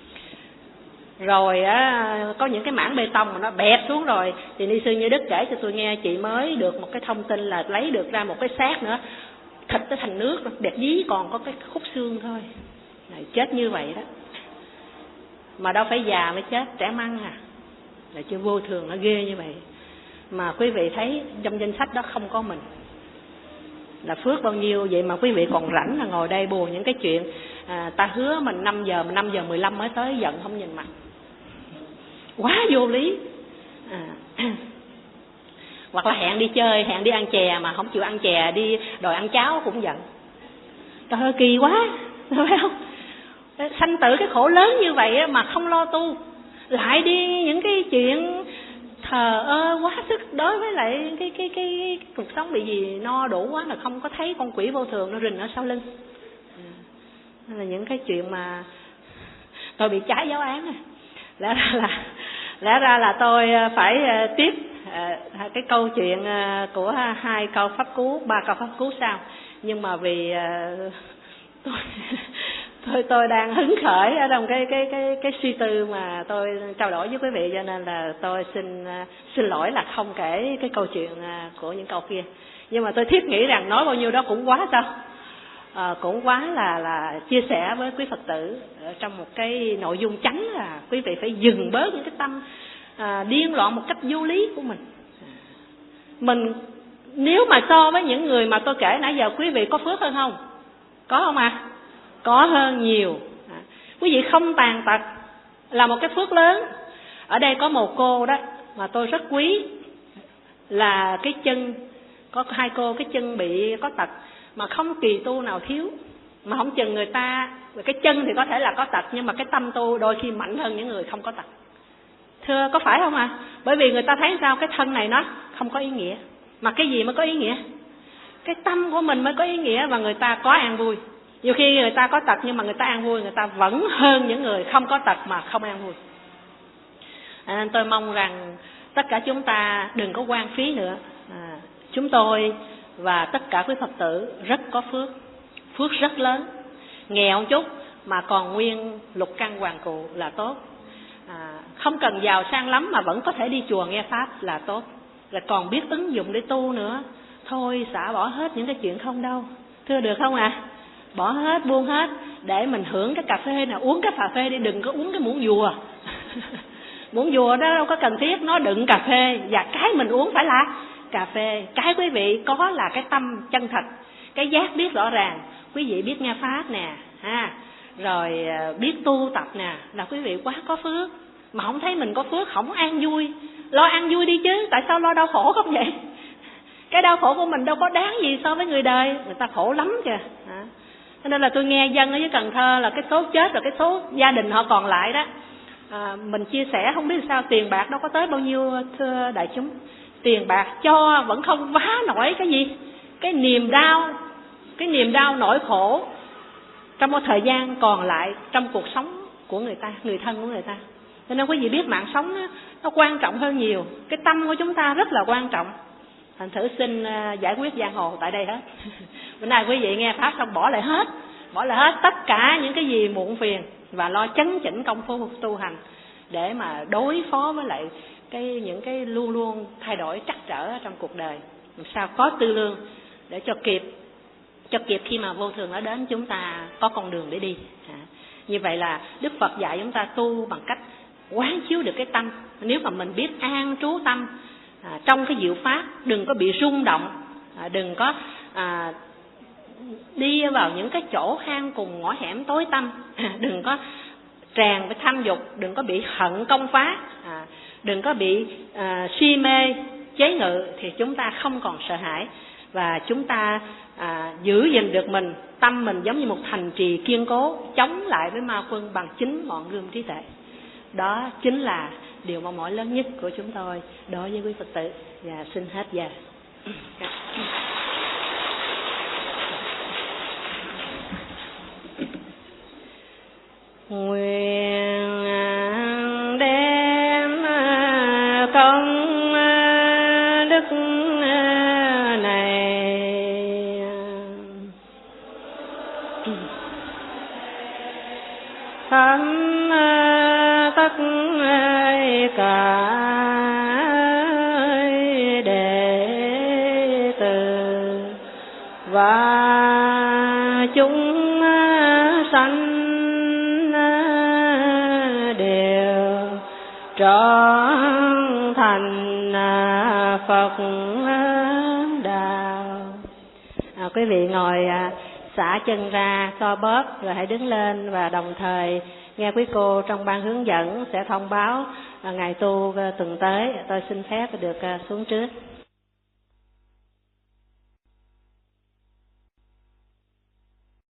Rồi á, có những cái mảng bê tông mà nó bẹp xuống rồi, thì ni sư Như Đức kể cho tôi nghe, chị mới được một cái thông tin là lấy được ra một cái xác nữa, thịt nó thành nước, bẹp dí còn có cái khúc xương thôi. Này, chết như vậy đó. Mà đâu phải già mới chết, trẻ măng à, là chưa vô thường, nó ghê như vậy. Mà quý vị thấy trong danh sách đó không có mình, là phước bao nhiêu. Vậy mà quý vị còn rảnh là ngồi đây buồn những cái chuyện à, ta hứa mình năm giờ, mà năm giờ mười lăm mới tới, giận không nhìn mặt, quá vô lý. À, hoặc là hẹn đi chơi, hẹn đi ăn chè mà không chịu ăn chè, đi đòi ăn cháo cũng giận. Trời ơi kỳ quá, phải không? Sanh tử cái khổ lớn như vậy mà không lo tu, lại đi những cái chuyện thờ ơ quá sức đối với lại cái cái cái, cái cuộc sống bị gì no đủ quá là không có thấy con quỷ vô thường nó rình ở sau lưng. À, là những cái chuyện mà tôi bị trái giáo án. Lẽ ra là lẽ ra là tôi phải tiếp cái câu chuyện của hai câu pháp cú, ba câu pháp cú sau, nhưng mà vì tôi tôi tôi đang hứng khởi ở trong cái cái cái cái suy tư mà tôi trao đổi với quý vị, cho nên là tôi xin xin lỗi là không kể cái câu chuyện của những câu kia. Nhưng mà tôi thiết nghĩ rằng nói bao nhiêu đó cũng quá sao, à, cũng quá là là chia sẻ với quý Phật tử trong một cái nội dung chánh là quý vị phải dừng bớt những cái tâm à, điên loạn một cách vô lý của mình. Mình nếu mà so với những người mà tôi kể nãy giờ, quý vị có phước hơn không? Có không à? Có hơn nhiều. À, quý vị không tàn tật là một cái phước lớn. Ở đây có một cô đó mà tôi rất quý, là cái chân, có hai cô cái chân bị có tật mà không kỳ tu nào thiếu. Mà không chừng người ta, cái chân thì có thể là có tật, nhưng mà cái tâm tu đôi khi mạnh hơn những người không có tật. Thưa có phải không ạ? À? Bởi vì người ta thấy sao cái thân này nó không có ý nghĩa. Mà cái gì mới có ý nghĩa? Cái tâm của mình mới có ý nghĩa, và người ta có an vui. Nhiều khi người ta có tật nhưng mà người ta an vui, người ta vẫn hơn những người không có tật mà không an vui. À, tôi mong rằng tất cả chúng ta đừng có quan phí nữa. À, chúng tôi và tất cả quý Phật tử rất có phước, phước rất lớn. Nghèo chút mà còn nguyên lục căn hoàn cụ là tốt. À, không cần giàu sang lắm mà vẫn có thể đi chùa nghe pháp là tốt. Rồi còn biết ứng dụng để tu nữa. Thôi xả bỏ hết những cái chuyện không đâu. Thưa được không ạ? À? Bỏ hết, buông hết để mình hưởng cái cà phê nào, uống cái cà phê đi, đừng có uống cái muỗng dùa. Muỗng dùa đó đâu có cần thiết, nó đựng cà phê, và cái mình uống phải là cà phê. Cái quý vị có là cái tâm chân thật, cái giác biết rõ ràng. Quý vị biết nghe pháp nè, ha, rồi biết tu tập nè, là quý vị quá có phước. Mà không thấy mình có phước, không an vui. Lo an vui đi chứ, tại sao lo đau khổ không vậy? Cái đau khổ của mình đâu có đáng gì so với người đời, người ta khổ lắm kìa. Cho nên là tôi nghe dân ở dưới Cần Thơ là cái số chết rồi cái số gia đình họ còn lại đó, à, mình chia sẻ không biết sao, tiền bạc đâu có tới bao nhiêu thưa đại chúng. Tiền bạc cho vẫn không vá nổi cái gì, cái niềm đau, cái niềm đau nỗi khổ trong một thời gian còn lại trong cuộc sống của người ta, người thân của người ta. Cho nên quý vị biết mạng sống nó, nó quan trọng hơn nhiều. Cái tâm của chúng ta rất là quan trọng. Thành thử xin giải quyết giang hồ tại đây hết. Bữa nay quý vị nghe pháp xong bỏ lại hết, bỏ lại hết tất cả những cái gì muộn phiền và lo chấn chỉnh công phu tu hành để mà đối phó với lại cái những cái luôn luôn thay đổi trắc trở trong cuộc đời, làm sao có tư lương để cho kịp cho kịp khi mà vô thường nó đến chúng ta có con đường để đi. À, như vậy là Đức Phật dạy chúng ta tu bằng cách quán chiếu được cái tâm. Nếu mà mình biết an trú tâm à, trong cái diệu pháp, đừng có bị rung động, à, đừng có à, đi vào những cái chỗ hang cùng ngõ hẻm tối tăm, à, đừng có tràn với tham dục, đừng có bị hận công phá, à, đừng có bị à, si mê chế ngự, thì chúng ta không còn sợ hãi. Và chúng ta à, giữ gìn được mình, tâm mình giống như một thành trì kiên cố, chống lại với ma quân bằng chính ngọn gươm trí tuệ. Đó chính là điều mong mỏi lớn nhất của chúng tôi đối với quý Phật tử. Và xin hết giờ. Nguyện đem công đức này thấm tất cả đệ tử và chúng sanh đều trọn thành Phật đạo. À, quý vị ngồi à, xả chân ra, co bóp, rồi hãy đứng lên và đồng thời nghe quý cô trong ban hướng dẫn sẽ thông báo ngày tu tuần tới. Tôi xin phép được xuống trước.